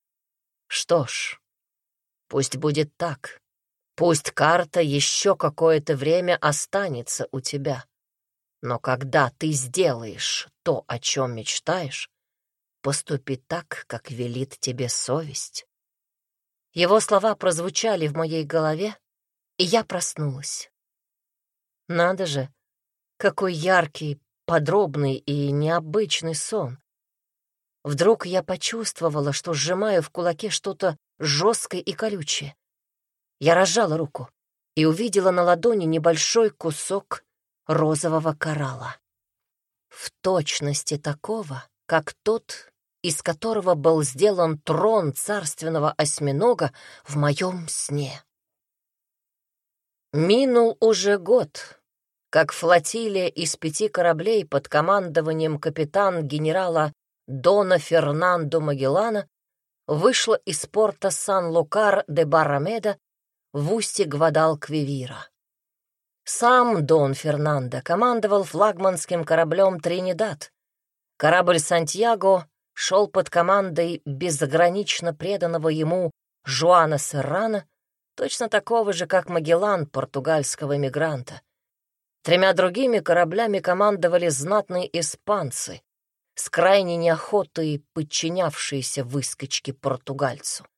Что ж, пусть будет так. Пусть карта еще какое-то время останется у тебя. Но когда ты сделаешь то, о чем мечтаешь, поступи так, как велит тебе совесть. Его слова прозвучали в моей голове, и я проснулась.
Надо же, какой яркий, подробный и необычный сон. Вдруг я почувствовала, что сжимаю в кулаке что-то жесткое и колючее. Я разжала руку и увидела на ладони небольшой кусок розового коралла. В точности такого, как тот, из которого был сделан трон царственного осьминога в моем сне. Минул уже год, как флотилия из пяти кораблей под командованием капитан-генерала Дона Фернандо Магеллана вышла из порта Сан-Лукар де Баррамеда в устье Гвадалквивира. Сам Дон Фернандо командовал флагманским кораблем «Тринидад». Корабль «Сантьяго» шел под командой безгранично преданного ему
Жуана Серрано, точно такого же, как Магеллан, португальского эмигранта. Тремя другими кораблями командовали знатные испанцы, с крайней неохотой подчинявшиеся выскочке португальцу.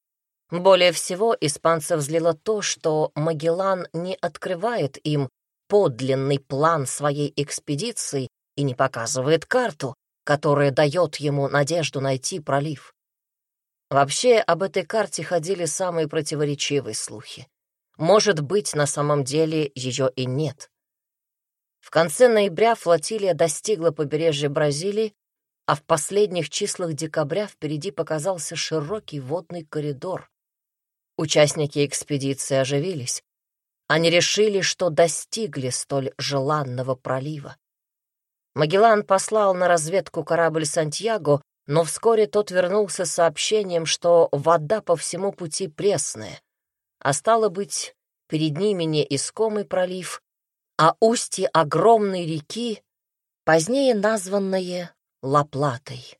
Более всего испанцев злило то, что Магеллан не открывает им подлинный план своей экспедиции и не показывает карту, которая дает ему надежду найти пролив. Вообще, об этой карте ходили самые противоречивые слухи. Может быть, на самом деле ее и нет. В конце ноября флотилия достигла побережья Бразилии, а в последних числах декабря впереди показался широкий водный коридор. Участники экспедиции оживились. Они решили, что достигли столь желанного пролива. Магеллан послал на разведку корабль «Сантьяго», но вскоре тот вернулся с сообщением, что вода по всему пути пресная, а стало быть, перед ними не искомый пролив, а устье огромной реки, позднее названное Ла-Платой.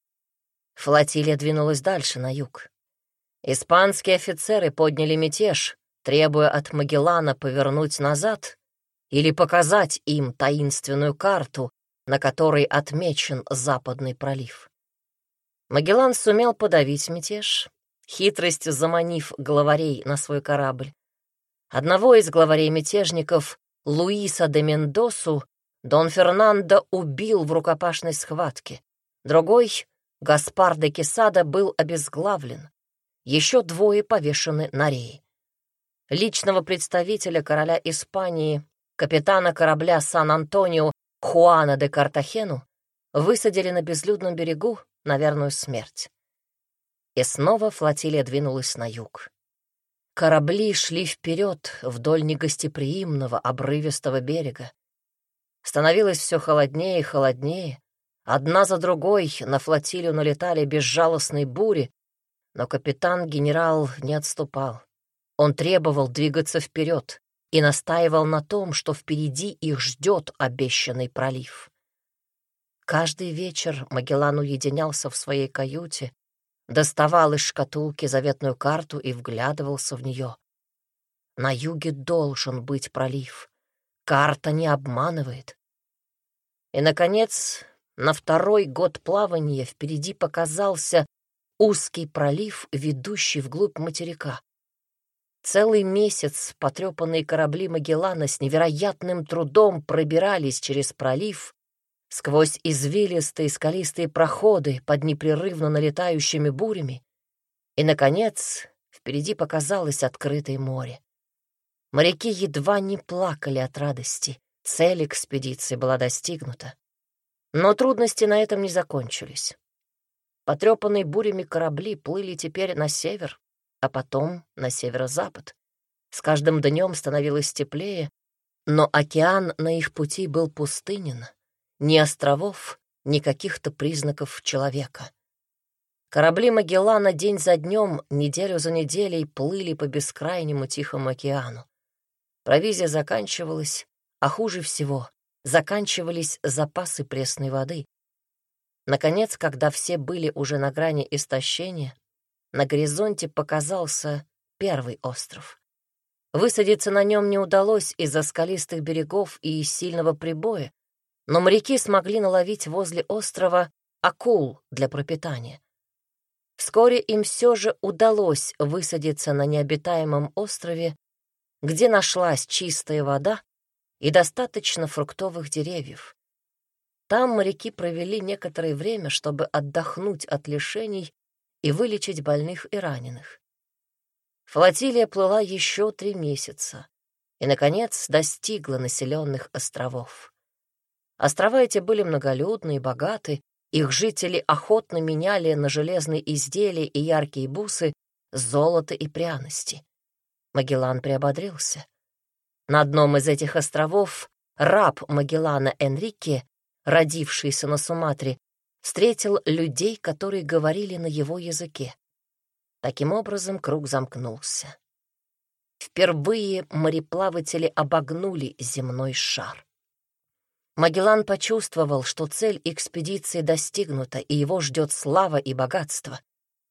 Флотилия двинулась дальше, на юг. Испанские офицеры подняли мятеж, требуя от Магеллана повернуть назад или показать им таинственную карту, на которой отмечен Западный пролив. Магеллан сумел подавить мятеж, хитростью заманив главарей на свой корабль. Одного из главарей-мятежников, Луиса де Мендосу, Дон Фернандо убил в рукопашной схватке. Другой, Гаспар де Кесада, был обезглавлен. Еще двое повешены на рее. Личного представителя короля Испании, капитана корабля Сан-Антонио Хуана де Картахену, высадили на безлюдном берегу на верную смерть. И снова флотилия двинулась на юг. Корабли шли вперед вдоль негостеприимного обрывистого берега. Становилось все холоднее и холоднее. Одна за другой на флотилию налетали безжалостные бури, но капитан-генерал не отступал. Он требовал двигаться вперед и настаивал на том, что впереди их ждет обещанный пролив. Каждый вечер Магеллан уединялся в своей каюте, доставал из шкатулки заветную карту и вглядывался в нее. На юге должен быть пролив. Карта не обманывает. И, наконец, на второй год плавания впереди показался узкий пролив, ведущий вглубь материка. Целый месяц потрепанные корабли Магеллана с невероятным трудом пробирались через пролив, сквозь извилистые скалистые проходы под непрерывно налетающими бурями, и, наконец, впереди показалось открытое море. Моряки едва не плакали от радости. Цель экспедиции была достигнута. Но трудности на этом не закончились. Потрепанные бурями корабли плыли теперь на север, а потом на северо-запад. С каждым днем становилось теплее, но океан на их пути был пустынен. Ни островов, ни каких-то признаков человека. Корабли Магеллана день за днем, неделю за неделей плыли по бескрайнему Тихому океану. Провизия заканчивалась, а хуже всего заканчивались запасы пресной воды. Наконец, когда все были уже на грани истощения, на горизонте показался первый остров. Высадиться на нем не удалось из-за скалистых берегов и сильного прибоя, но моряки смогли наловить возле острова акул для пропитания. Вскоре им все же удалось высадиться на необитаемом острове, где нашлась чистая вода и достаточно фруктовых деревьев. Там моряки провели некоторое время, чтобы отдохнуть от лишений и вылечить больных и раненых. Флотилия плыла еще три месяца и, наконец, достигла населенных островов. Острова эти были многолюдны и богаты, их жители охотно меняли на железные изделия и яркие бусы золото и пряности. Магеллан приободрился. На одном из этих островов раб Магеллана Энрике, родившийся на Суматре, встретил людей, которые говорили на его языке. Таким образом, круг замкнулся. Впервые мореплаватели обогнули земной шар. Магеллан почувствовал, что цель экспедиции достигнута, и его ждет слава и богатство.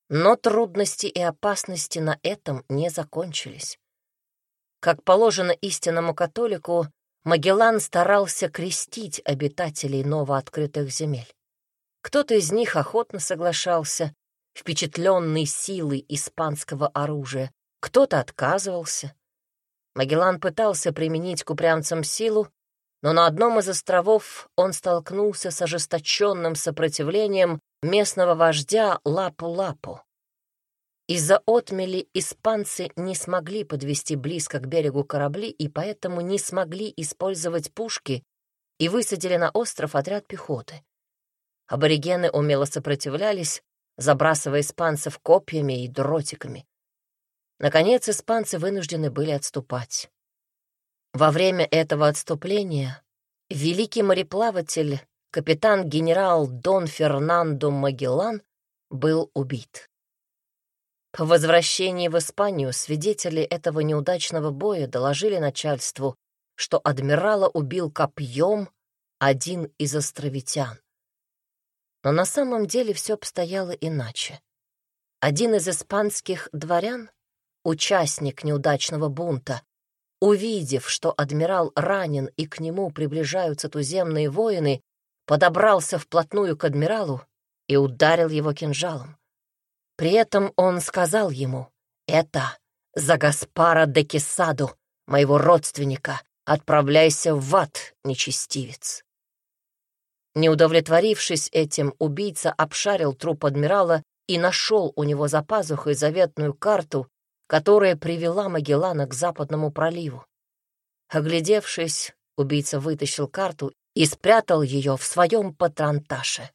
Но трудности и опасности на этом не закончились. Как положено истинному католику, Магеллан старался крестить обитателей новооткрытых земель. Кто-то из них охотно соглашался, впечатленный силой испанского оружия, кто-то отказывался. Магеллан пытался применить к упрямцам силу, но на одном из островов он столкнулся с ожесточенным сопротивлением местного вождя Лапу-Лапу. Из-за отмели испанцы не смогли подвести близко к берегу корабли и поэтому не смогли использовать пушки и высадили на остров отряд пехоты. Аборигены умело сопротивлялись, забрасывая испанцев копьями и дротиками. Наконец, испанцы вынуждены были отступать. Во время этого отступления великий мореплаватель, капитан-генерал Дон Фернандо Магеллан, был убит. По возвращении в Испанию свидетели этого неудачного боя доложили начальству, что адмирала убил копьем один из островитян. Но на самом деле все обстояло иначе. Один из испанских дворян, участник неудачного бунта, увидев, что адмирал ранен и к нему приближаются туземные воины, подобрался вплотную к адмиралу и ударил его кинжалом. При этом он сказал ему: «Это за Гаспара де Кесаду, моего родственника, отправляйся в ад, нечестивец». Не удовлетворившись этим, убийца обшарил труп адмирала и нашел у него за пазухой заветную карту, которая привела Магеллана к Западному проливу. Оглядевшись, убийца вытащил карту и спрятал ее в своем патронташе.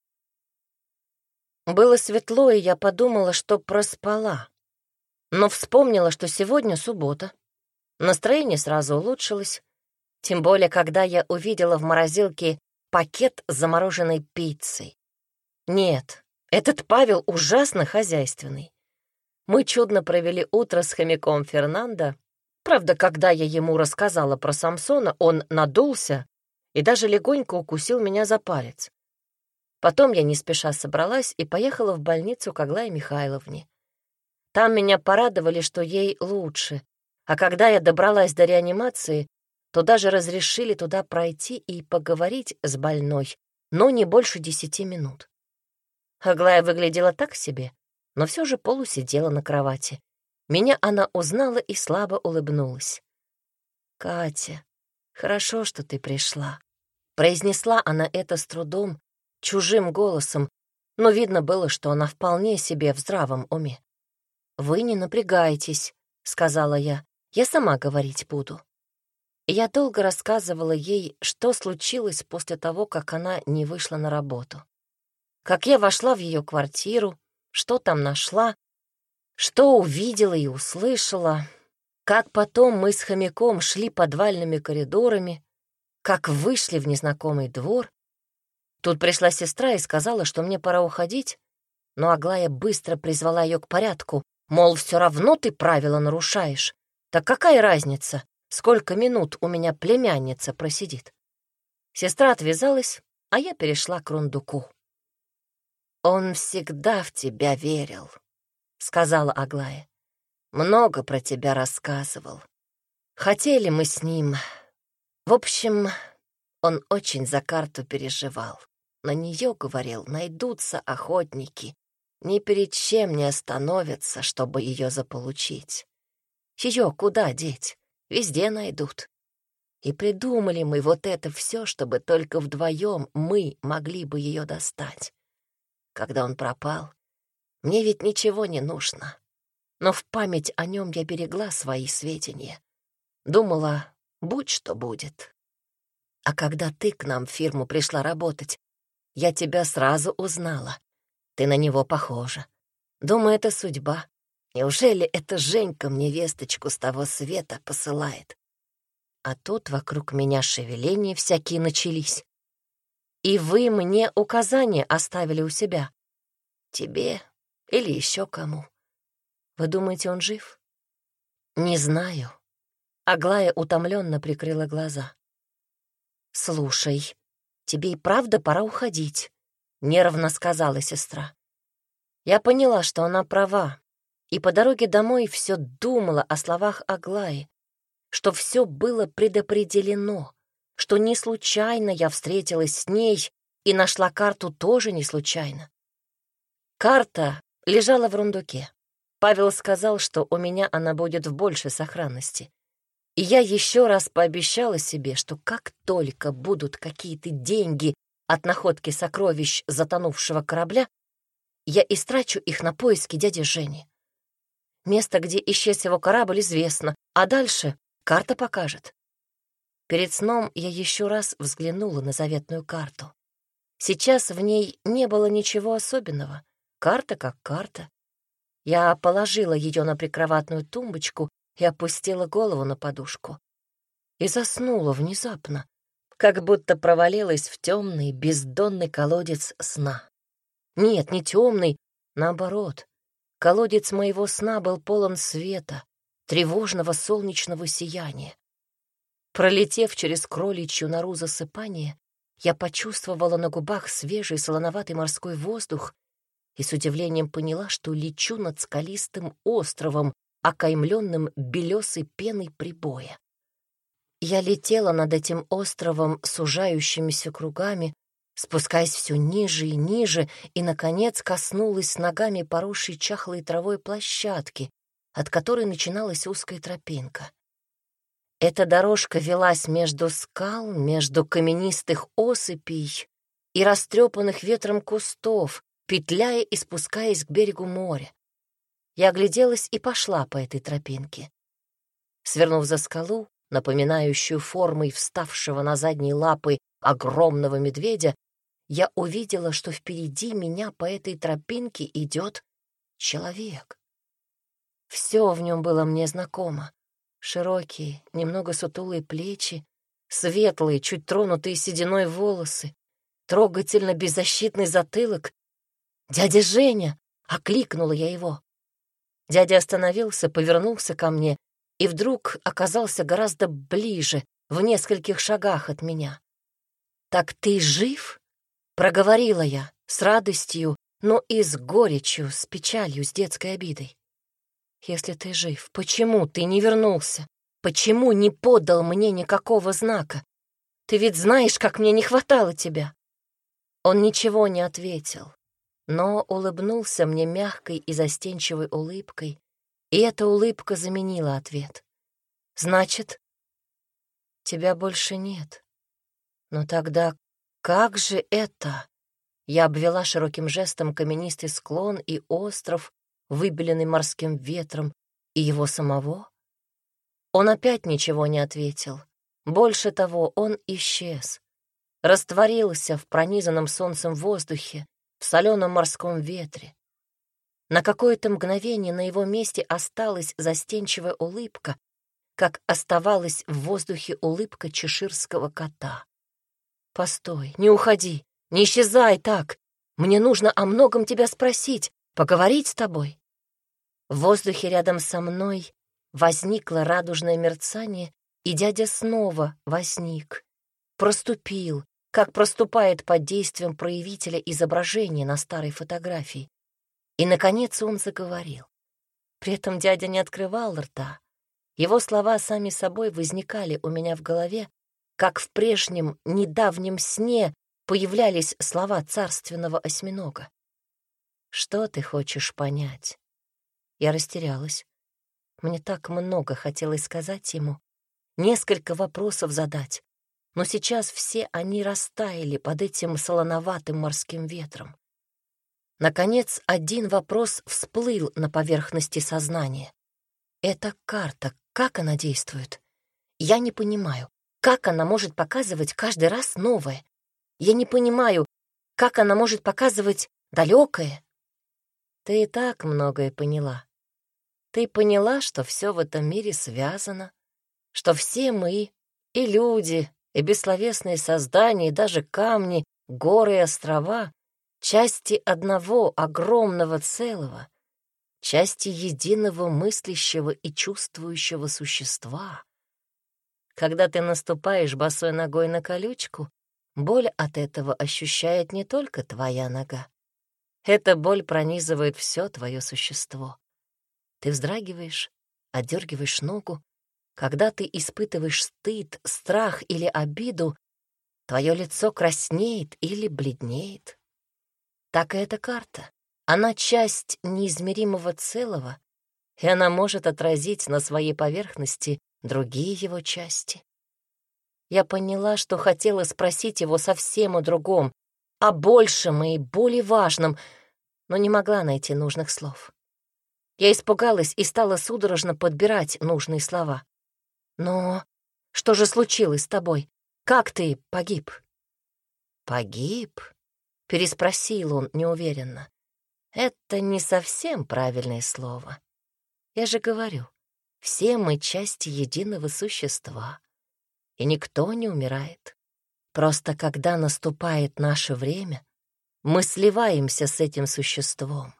Было светло, и я подумала, что проспала, но вспомнила, что сегодня суббота. Настроение сразу улучшилось, тем более, когда я увидела в морозилке пакет с замороженной пиццей. Нет, этот Павел ужасно хозяйственный. Мы чудно провели утро с хомяком Фернандо. Правда, когда я ему рассказала про Самсона, он надулся и даже легонько укусил меня за палец. Потом я не спеша собралась и поехала в больницу к Аглае Михайловне. Там меня порадовали, что ей лучше, а когда я добралась до реанимации, то даже разрешили туда пройти и поговорить с больной, но не больше десяти минут. Аглая выглядела так себе, но все же полусидела на кровати. Меня она узнала и слабо улыбнулась. «Катя, хорошо, что ты пришла», — произнесла она это с трудом, чужим голосом, но видно было, что она вполне себе в здравом уме. «Вы не напрягайтесь», — сказала я, — «я сама говорить буду». Я долго рассказывала ей, что случилось после того, как она не вышла на работу. Как я вошла в ее квартиру, что там нашла, что увидела и услышала, как потом мы с хомяком шли подвальными коридорами, как вышли в незнакомый двор. Тут пришла сестра и сказала, что мне пора уходить, но Аглая быстро призвала ее к порядку, мол, все равно ты правила нарушаешь. Так какая разница, сколько минут у меня племянница просидит? Сестра отвязалась, а я перешла к рундуку. «Он всегда в тебя верил», — сказала Аглая. «Много про тебя рассказывал. Хотели мы с ним. В общем, он очень за карту переживал. На нее, говорил, найдутся охотники. Ни перед чем не остановятся, чтобы ее заполучить. Ее куда деть? Везде найдут. И придумали мы вот это все, чтобы только вдвоем мы могли бы ее достать. Когда он пропал, мне ведь ничего не нужно. Но в память о нем я берегла свои сведения. Думала, будь что будет. А когда ты к нам в фирму пришла работать, я тебя сразу узнала. Ты на него похожа. Думаю, это судьба. Неужели эта Женька мне весточку с того света посылает? А тут вокруг меня шевеления всякие начались. И вы мне указания оставили у себя. Тебе или еще кому. Вы думаете, он жив? Не знаю. Аглая утомленно прикрыла глаза. «Слушай, тебе и правда пора уходить», — нервно сказала сестра. Я поняла, что она права, и по дороге домой все думала о словах Аглаи, что все было предопределено, что не случайно я встретилась с ней и нашла карту тоже не случайно. Карта лежала в рундуке. Павел сказал, что у меня она будет в большей сохранности. И я еще раз пообещала себе, что как только будут какие-то деньги от находки сокровищ затонувшего корабля, я истрачу их на поиски дяди Жени. Место, где исчез его корабль, известно, а дальше карта покажет. Перед сном я еще раз взглянула на заветную карту. Сейчас в ней не было ничего особенного. Карта как карта. Я положила ее на прикроватную тумбочку и опустила голову на подушку. И заснула внезапно, как будто провалилась в темный бездонный колодец сна. Нет, не темный, наоборот. Колодец моего сна был полон света, тревожного солнечного сияния. Пролетев через кроличью нору засыпания, я почувствовала на губах свежий солоноватый морской воздух и с удивлением поняла, что лечу над скалистым островом, окаймленным белесой пеной прибоя. Я летела над этим островом сужающимися кругами, спускаясь все ниже и ниже, и, наконец, коснулась ногами поросшей чахлой травой площадки, от которой начиналась узкая тропинка. Эта дорожка велась между скал, между каменистых осыпей и растрепанных ветром кустов, петляя и спускаясь к берегу моря. Я огляделась и пошла по этой тропинке. Свернув за скалу, напоминающую формой вставшего на задние лапы огромного медведя, я увидела, что впереди меня по этой тропинке идет человек. Все в нем было мне знакомо. Широкие, немного сутулые плечи, светлые, чуть тронутые сединой волосы, трогательно беззащитный затылок. «Дядя Женя!» — окликнула я его. Дядя остановился, повернулся ко мне и вдруг оказался гораздо ближе, в нескольких шагах от меня. «Так ты жив?» — проговорила я с радостью, но и с горечью, с печалью, с детской обидой. «Если ты жив, почему ты не вернулся? Почему не подал мне никакого знака? Ты ведь знаешь, как мне не хватало тебя!» Он ничего не ответил, но улыбнулся мне мягкой и застенчивой улыбкой, и эта улыбка заменила ответ. «Значит, тебя больше нет. Но тогда как же это?» Я обвела широким жестом каменистый склон и остров, выбеленный морским ветром, и его самого. Он опять ничего не ответил. Больше того, он исчез, растворился в пронизанном солнцем воздухе, в соленом морском ветре. На какое-то мгновение на его месте осталась застенчивая улыбка, как оставалась в воздухе улыбка чеширского кота. «Постой, не уходи, не исчезай так. Мне нужно о многом тебя спросить, поговорить с тобой». В воздухе рядом со мной возникло радужное мерцание, и дядя снова возник, проступил, как проступает под действием проявителя изображения на старой фотографии. И, наконец, он заговорил. При этом дядя не открывал рта. Его слова сами собой возникали у меня в голове, как в прежнем недавнем сне появлялись слова царственного осьминога. «Что ты хочешь понять?» Я растерялась. Мне так много хотелось сказать ему, несколько вопросов задать, но сейчас все они растаяли под этим солоноватым морским ветром. Наконец, один вопрос всплыл на поверхности сознания. Эта карта, как она действует? Я не понимаю, как она может показывать каждый раз новое. Я не понимаю, как она может показывать далекое. Ты и так многое поняла. Ты поняла, что все в этом мире связано, что все мы, и люди, и бессловесные создания, и даже камни, горы и острова — части одного огромного целого, части единого мыслящего и чувствующего существа. Когда ты наступаешь босой ногой на колючку, боль от этого ощущает не только твоя нога.
Эта боль пронизывает все твое существо. Ты вздрагиваешь, отдергиваешь ногу. Когда ты испытываешь стыд, страх или обиду, твое лицо краснеет или бледнеет. Так и эта карта. Она часть неизмеримого целого, и она может отразить на своей поверхности другие его части. Я поняла, что хотела спросить его совсем о другом, о большем и более важном, но не могла найти нужных слов. Я испугалась и стала судорожно подбирать нужные слова. «Но что же случилось с тобой? Как ты погиб?» «Погиб?» — переспросил он неуверенно. «Это не совсем правильное слово. Я же говорю, все мы части единого существа, и никто не умирает. Просто когда наступает наше время, мы сливаемся с этим существом.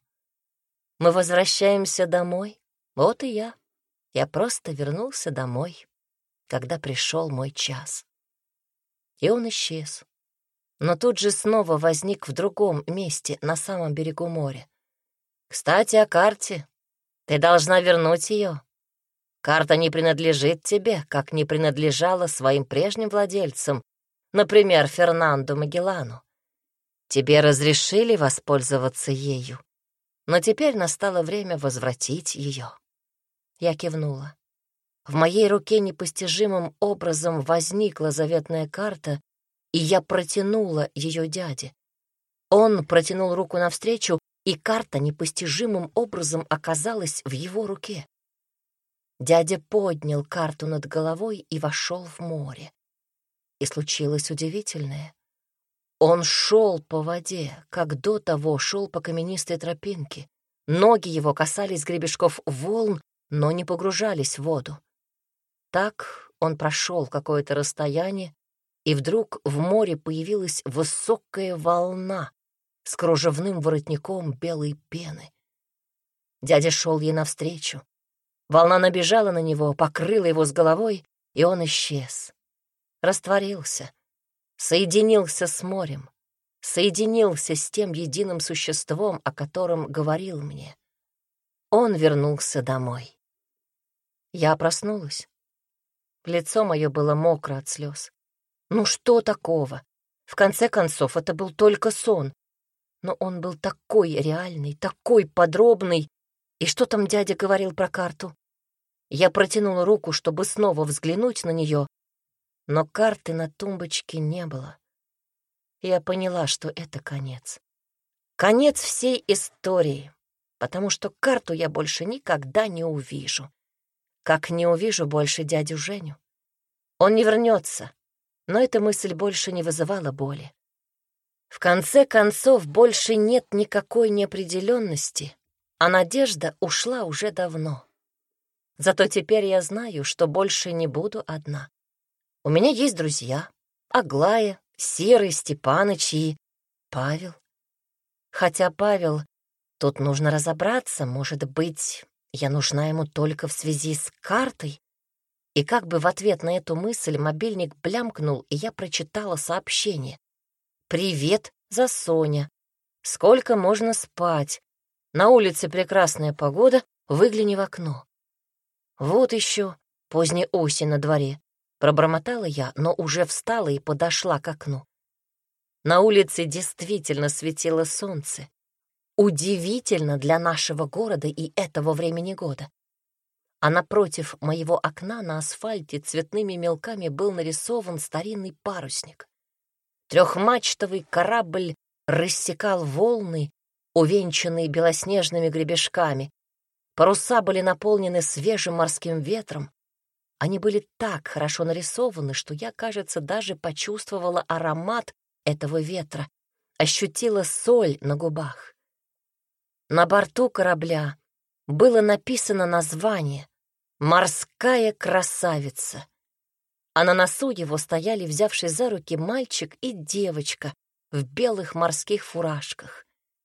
Мы возвращаемся домой, вот и я. Я просто вернулся домой, когда пришел мой час». И он исчез. Но тут же снова возник в другом месте, на самом берегу моря. «Кстати, о карте. Ты должна вернуть ее. Карта не принадлежит тебе, как не принадлежала своим прежним владельцам, например, Фернандо Магеллану. Тебе разрешили воспользоваться ею, но теперь настало время возвратить ее». Я кивнула. В моей руке непостижимым образом возникла заветная карта, и я протянула ее дяде. Он протянул руку навстречу, и карта непостижимым образом оказалась в его руке. Дядя поднял карту над головой и вошел в море. И случилось удивительное. Он шел по воде, как до того шел по каменистой тропинке. Ноги его касались гребешков волн, но не погружались в воду. Так он прошел какое-то расстояние, и вдруг в море появилась высокая волна с кружевным воротником белой пены. Дядя шел ей навстречу. Волна набежала на него, покрыла его с головой, и он исчез. Растворился, соединился с морем, соединился с тем единым существом, о котором говорил мне. Он вернулся домой. Я проснулась. Лицо мое было мокро от слез. Ну что такого? В конце концов, это был только сон. Но он был такой реальный, такой подробный. И что там дядя говорил про карту? Я протянула руку, чтобы снова взглянуть на нее, но карты на тумбочке не было. Я поняла, что это конец. Конец всей истории, потому что карту я больше никогда не увижу. Как не увижу больше дядю Женю. Он не вернется, но эта мысль больше не вызывала боли. В конце концов, больше нет никакой неопределенности, а надежда ушла уже давно. Зато теперь я знаю, что больше не буду одна. У меня есть друзья — Аглая, Серый, Степаныч и Павел. Хотя Павел, тут нужно разобраться, может быть, я нужна ему только в связи с картой. И как бы в ответ на эту мысль мобильник блямкнул, и я прочитала сообщение. «Привет, Засоня. Сколько можно спать? На улице прекрасная погода, выгляни в окно». Вот еще поздняя осень на дворе. Пробормотала я, но уже встала и подошла к окну. На улице действительно светило солнце. Удивительно для нашего города и этого времени года. А напротив моего окна на асфальте цветными мелками был нарисован старинный парусник. Трехмачтовый корабль рассекал волны, увенчанные белоснежными гребешками. Паруса были наполнены свежим морским ветром. Они были так хорошо нарисованы, что я, кажется, даже почувствовала аромат этого ветра, ощутила соль на губах. На борту корабля было написано название «Морская красавица», а на носу его стояли, взявшись за руки, мальчик и девочка в белых морских фуражках.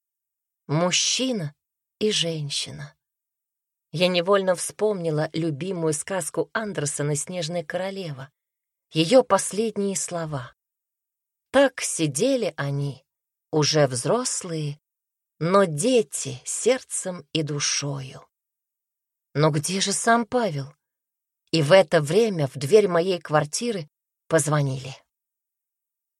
Мужчина и женщина. Я невольно вспомнила любимую сказку Андерсена «Снежная королева», ее последние слова. Так сидели они, уже взрослые,
но дети сердцем и душою. Но где же сам Павел? И в это время в дверь моей квартиры позвонили.